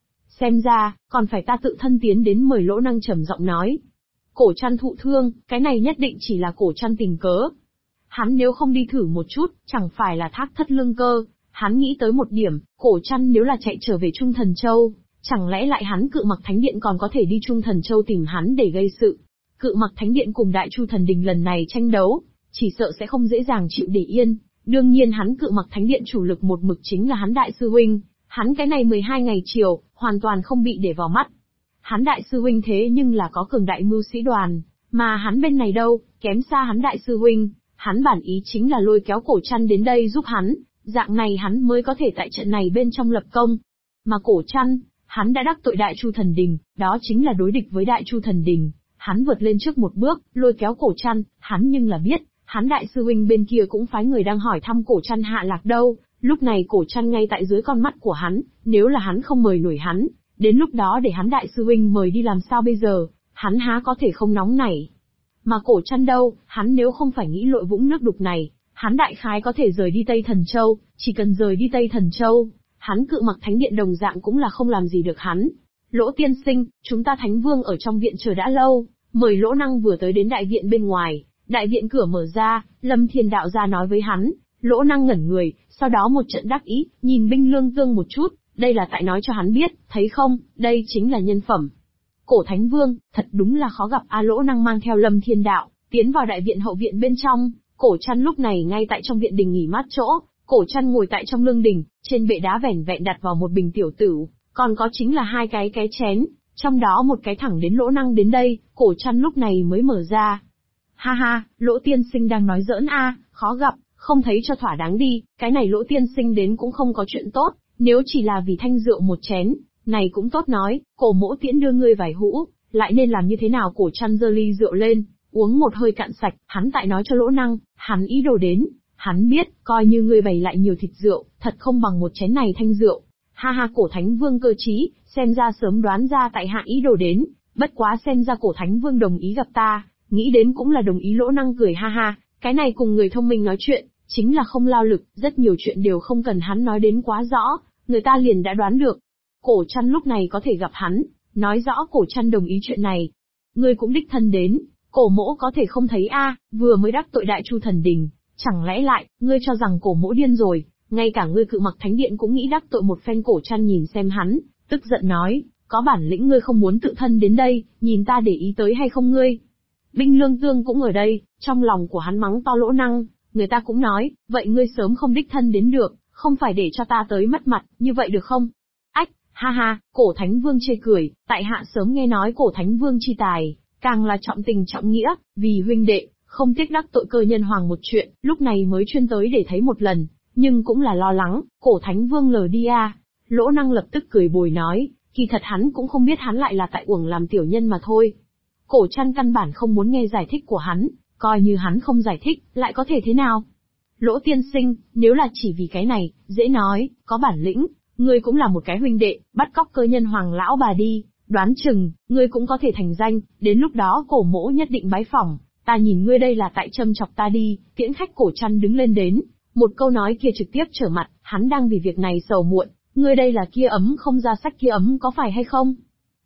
Xem ra, còn phải ta tự thân tiến đến mời. Lỗ Năng trầm giọng nói. Cổ Trăn thụ thương, cái này nhất định chỉ là Cổ Trăn tình cớ. Hắn nếu không đi thử một chút, chẳng phải là thác thất lương cơ. Hắn nghĩ tới một điểm, Cổ Trăn nếu là chạy trở về Trung Thần Châu, chẳng lẽ lại hắn Cự Mặc Thánh Điện còn có thể đi Trung Thần Châu tìm hắn để gây sự. Cự Mặc Thánh Điện cùng Đại Chu Thần Đình lần này tranh đấu, chỉ sợ sẽ không dễ dàng chịu để yên. Đương nhiên hắn Cự Mặc Thánh Điện chủ lực một mực chính là hắn đại sư huynh, hắn cái này 12 ngày chiều, hoàn toàn không bị để vào mắt. Hắn đại sư huynh thế nhưng là có cường đại mưu sĩ đoàn, mà hắn bên này đâu, kém xa hắn đại sư huynh, hắn bản ý chính là lôi kéo Cổ Trăn đến đây giúp hắn, dạng này hắn mới có thể tại trận này bên trong lập công. Mà Cổ Trăn, hắn đã đắc tội Đại Chu Thần Đình, đó chính là đối địch với Đại Chu Thần Đình. Hắn vượt lên trước một bước, lôi kéo Cổ Trăn, hắn nhưng là biết, hắn đại sư huynh bên kia cũng phái người đang hỏi thăm Cổ Trăn hạ lạc đâu, lúc này Cổ Trăn ngay tại dưới con mắt của hắn, nếu là hắn không mời nổi hắn, đến lúc đó để hắn đại sư huynh mời đi làm sao bây giờ, hắn há có thể không nóng nảy. Mà Cổ Trăn đâu, hắn nếu không phải nghĩ lội vũng nước đục này, hắn đại khái có thể rời đi Tây Thần Châu, chỉ cần rời đi Tây Thần Châu, hắn Cự Mặc Thánh Điện đồng dạng cũng là không làm gì được hắn. Lỗ tiên sinh, chúng ta Thánh Vương ở trong viện chờ đã lâu, mời. Lỗ Năng vừa tới đến đại viện bên ngoài, đại viện cửa mở ra, Lâm Thiên Đạo ra nói với hắn. Lỗ Năng ngẩn người, sau đó một trận đắc ý, nhìn Binh Lương Tương một chút, đây là tại nói cho hắn biết, thấy không, đây chính là nhân phẩm. Cổ Thánh Vương, thật đúng là khó gặp Lỗ Năng mang theo Lâm Thiên Đạo, tiến vào đại viện hậu viện bên trong. Cổ Trăn lúc này ngay tại trong viện đình nghỉ mát chỗ, Cổ Trăn ngồi tại trong lương đình, trên bệ đá vẻn vẹn đặt vào một bình tiểu tửu, còn có chính là hai cái chén, trong đó một cái thẳng đến Lỗ Năng đến đây, Cổ Trăn lúc này mới mở ra. Ha ha, Lỗ tiên sinh đang nói giỡn khó gặp, không thấy cho thỏa đáng đi, cái này Lỗ tiên sinh đến cũng không có chuyện tốt, nếu chỉ là vì thanh rượu một chén, này cũng tốt nói, Cổ mỗ tiễn đưa ngươi vài hũ, lại nên làm như thế nào? Cổ Trăn giơ ly rượu lên, uống một hơi cạn sạch, hắn tại nói cho Lỗ Năng, hắn ý đồ đến, hắn biết, coi như ngươi bày lại nhiều thịt rượu, thật không bằng một chén này thanh rượu. Ha ha, Cổ Thánh Vương cơ trí, xem ra sớm đoán ra tại hạ ý đồ đến, bất quá xem ra Cổ Thánh Vương đồng ý gặp ta, nghĩ đến cũng là đồng ý. Lỗ Năng cười ha ha, cái này cùng người thông minh nói chuyện, chính là không lao lực, rất nhiều chuyện đều không cần hắn nói đến quá rõ, người ta liền đã đoán được. Cổ Trăn lúc này có thể gặp hắn, nói rõ Cổ Trăn đồng ý chuyện này. Ngươi cũng đích thân đến, Cổ mỗ có thể không thấy vừa mới đắc tội Đại Chu Thần Đình, chẳng lẽ lại, ngươi cho rằng Cổ mỗ điên rồi, ngay cả ngươi Cự Mặc Thánh Điện cũng nghĩ đắc tội một phen. Cổ Trăn nhìn xem hắn, tức giận nói, có bản lĩnh ngươi không muốn tự thân đến đây, nhìn ta để ý tới hay không ngươi. Binh Lương Tương cũng ở đây, trong lòng của hắn mắng to Lỗ Năng, người ta cũng nói, vậy ngươi sớm không đích thân đến được, không phải để cho ta tới mất mặt, như vậy được không? Ách, ha ha, Cổ Thánh Vương chê cười, tại hạ sớm nghe nói Cổ Thánh Vương chi tài, càng là trọng tình trọng nghĩa, vì huynh đệ, không tiếc đắc tội cơ nhân hoàng một chuyện, lúc này mới chuyên tới để thấy một lần, nhưng cũng là lo lắng, Cổ Thánh Vương lờ đi Lỗ Năng lập tức cười bồi nói, kỳ thật hắn cũng không biết hắn lại là tại uổng làm tiểu nhân mà thôi. Cổ Trăn căn bản không muốn nghe giải thích của hắn, coi như hắn không giải thích, lại có thể thế nào? Lỗ tiên sinh, nếu là chỉ vì cái này, dễ nói, có bản lĩnh, ngươi cũng là một cái huynh đệ, bắt cóc cơ nhân hoàng lão bà đi, đoán chừng, ngươi cũng có thể thành danh, đến lúc đó Cổ mỗ nhất định bái phỏng, ta nhìn ngươi đây là tại châm chọc ta đi. Tiễn khách. Cổ Trăn đứng lên đến, một câu nói kia trực tiếp trở mặt, hắn đang vì việc này sầu muộn, ngươi đây là kia ấm không ra sách kia ấm có phải hay không?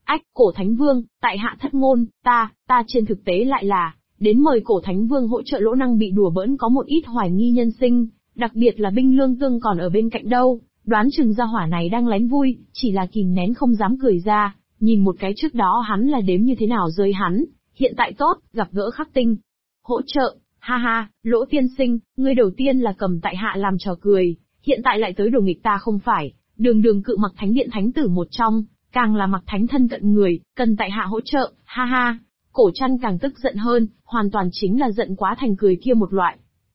Ách, Cổ Thánh Vương, tại hạ thất ngôn, ta trên thực tế lại là, đến mời Cổ Thánh Vương hỗ trợ Lỗ Năng bị đùa bỡn có một ít hoài nghi nhân sinh, đặc biệt là binh lương tương còn ở bên cạnh đâu, đoán chừng gia hỏa này đang lén vui, chỉ là kìm nén không dám cười ra, nhìn một cái trước đó hắn là đếm như thế nào rơi hắn, hiện tại tốt, gặp gỡ khắc tinh. Hỗ trợ, ha ha, Lỗ tiên sinh, ngươi đầu tiên là cầm tại hạ làm trò cười, hiện tại lại tới đổ nghịch ta không phải, đường cự Mặc Thánh Điện thánh tử một trong, càng là Mặc Thánh thân cận người, cần tại hạ hỗ trợ, ha ha. Cổ Trăn càng tức giận hơn, hoàn toàn chính là giận quá thành cười kia một loại.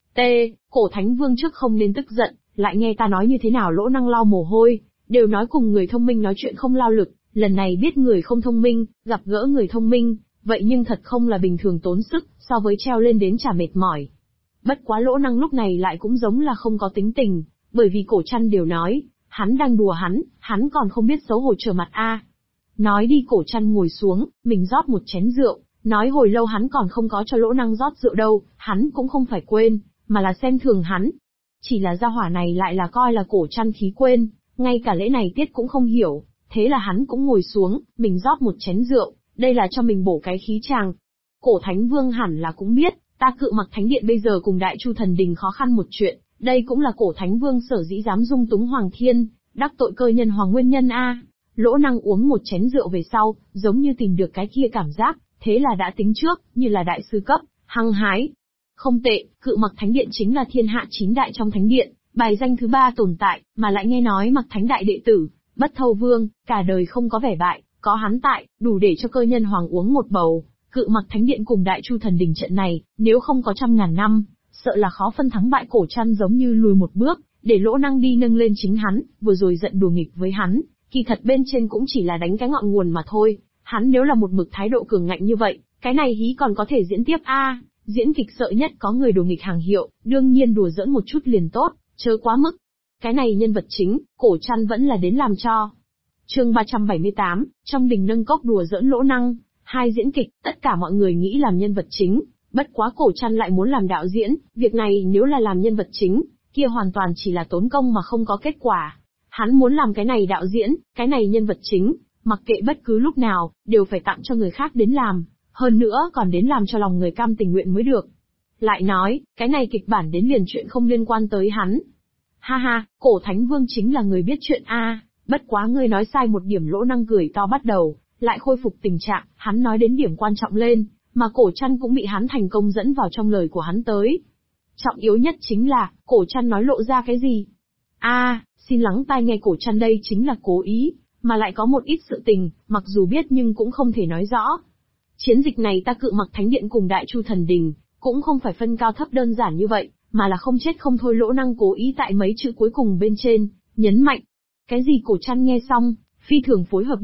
Cổ Thánh Vương trước không nên tức giận, lại nghe ta nói như thế nào. Lỗ Năng lau mồ hôi, đều nói cùng người thông minh nói chuyện không lao lực, lần này biết người không thông minh, gặp gỡ người thông minh, vậy nhưng thật không là bình thường tốn sức, so với treo lên đến chả mệt mỏi. Bất quá Lỗ Năng lúc này lại cũng giống là không có tính tình, bởi vì Cổ Trăn đều nói, hắn đang đùa hắn còn không biết xấu hổ trở mặt a. Nói đi, Cổ Trăn ngồi xuống, mình rót một chén rượu, nói hồi lâu hắn còn không có cho Lỗ Năng rót rượu đâu, hắn cũng không phải quên, mà là xem thường hắn. Chỉ là gia hỏa này lại là coi là Cổ Trăn khí quên, ngay cả lễ này tiết cũng không hiểu, thế là hắn cũng ngồi xuống, mình rót một chén rượu, đây là cho mình bổ cái khí chàng. Cổ Thánh Vương hẳn là cũng biết, ta cự Mặc Thánh Điện bây giờ cùng Đại Chu Thần Đình khó khăn một chuyện, đây cũng là Cổ Thánh Vương sở dĩ dám dung túng Hoàng Thiên, đắc tội cơ nhân Hoàng nguyên nhân a. Lỗ Năng uống một chén rượu về sau, giống như tìm được cái kia cảm giác, thế là đã tính trước, như là đại sư cấp, hăng hái. Không tệ, cự Mặc Thánh Điện chính là thiên hạ 9 đại trong Thánh Điện, bài danh thứ 3 tồn tại, mà lại nghe nói Mặc Thánh đại đệ tử, Bất Thâu Vương, cả đời không có vẻ bại, có hắn tại, đủ để cho cơ nhân Hoàng uống một bầu. Cự Mặc Thánh Điện cùng Đại Chu Thần Đình trận này, nếu không có 100.000 năm, sợ là khó phân thắng bại. Cổ Trăn giống như lùi một bước, để Lỗ Năng đi nâng lên chính hắn, vừa rồi giận đùa nghịch với hắn, kỳ thật bên trên cũng chỉ là đánh cái ngọn nguồn mà thôi. Hắn nếu là một mực thái độ cường ngạnh như vậy, cái này hí còn có thể diễn tiếp a. Diễn kịch sợ nhất có người đùa nghịch hàng hiệu, đương nhiên đùa giỡn một chút liền tốt, chớ quá mức. Cái này nhân vật chính, Cổ Trăn vẫn là đến làm cho. Chương 378, trong đình nâng cốc đùa giỡn Lỗ Năng, hai diễn kịch, tất cả mọi người nghĩ làm nhân vật chính, bất quá Cổ Trăn lại muốn làm đạo diễn, việc này nếu là làm nhân vật chính, kia hoàn toàn chỉ là tốn công mà không có kết quả. Hắn muốn làm cái này đạo diễn, cái này nhân vật chính, mặc kệ bất cứ lúc nào, đều phải tặng cho người khác đến làm, hơn nữa còn đến làm cho lòng người cam tình nguyện mới được. Lại nói, cái này kịch bản đến liền chuyện không liên quan tới hắn. Ha ha, Cổ Thánh Vương chính là người biết chuyện a. Bất quá ngươi nói sai một điểm. Lỗ Năng cười to bắt đầu, lại khôi phục tình trạng, hắn nói đến điểm quan trọng lên, mà Cổ Trăn cũng bị hắn thành công dẫn vào trong lời của hắn tới. Trọng yếu nhất chính là, Cổ Trăn nói lộ ra cái gì? Xin lắng tai nghe. Cổ Trăn đây chính là cố ý, mà lại có một ít sự tình, mặc dù biết nhưng cũng không thể nói rõ. Chiến dịch này ta cự Mặc Thánh Điện cùng Đại Chu Thần Đình, cũng không phải phân cao thấp đơn giản như vậy, mà là không chết không thôi. Lỗ Năng cố ý tại mấy chữ cuối cùng bên trên, nhấn mạnh. Cái gì? Cổ Trăn nghe xong, phi thường phối hợp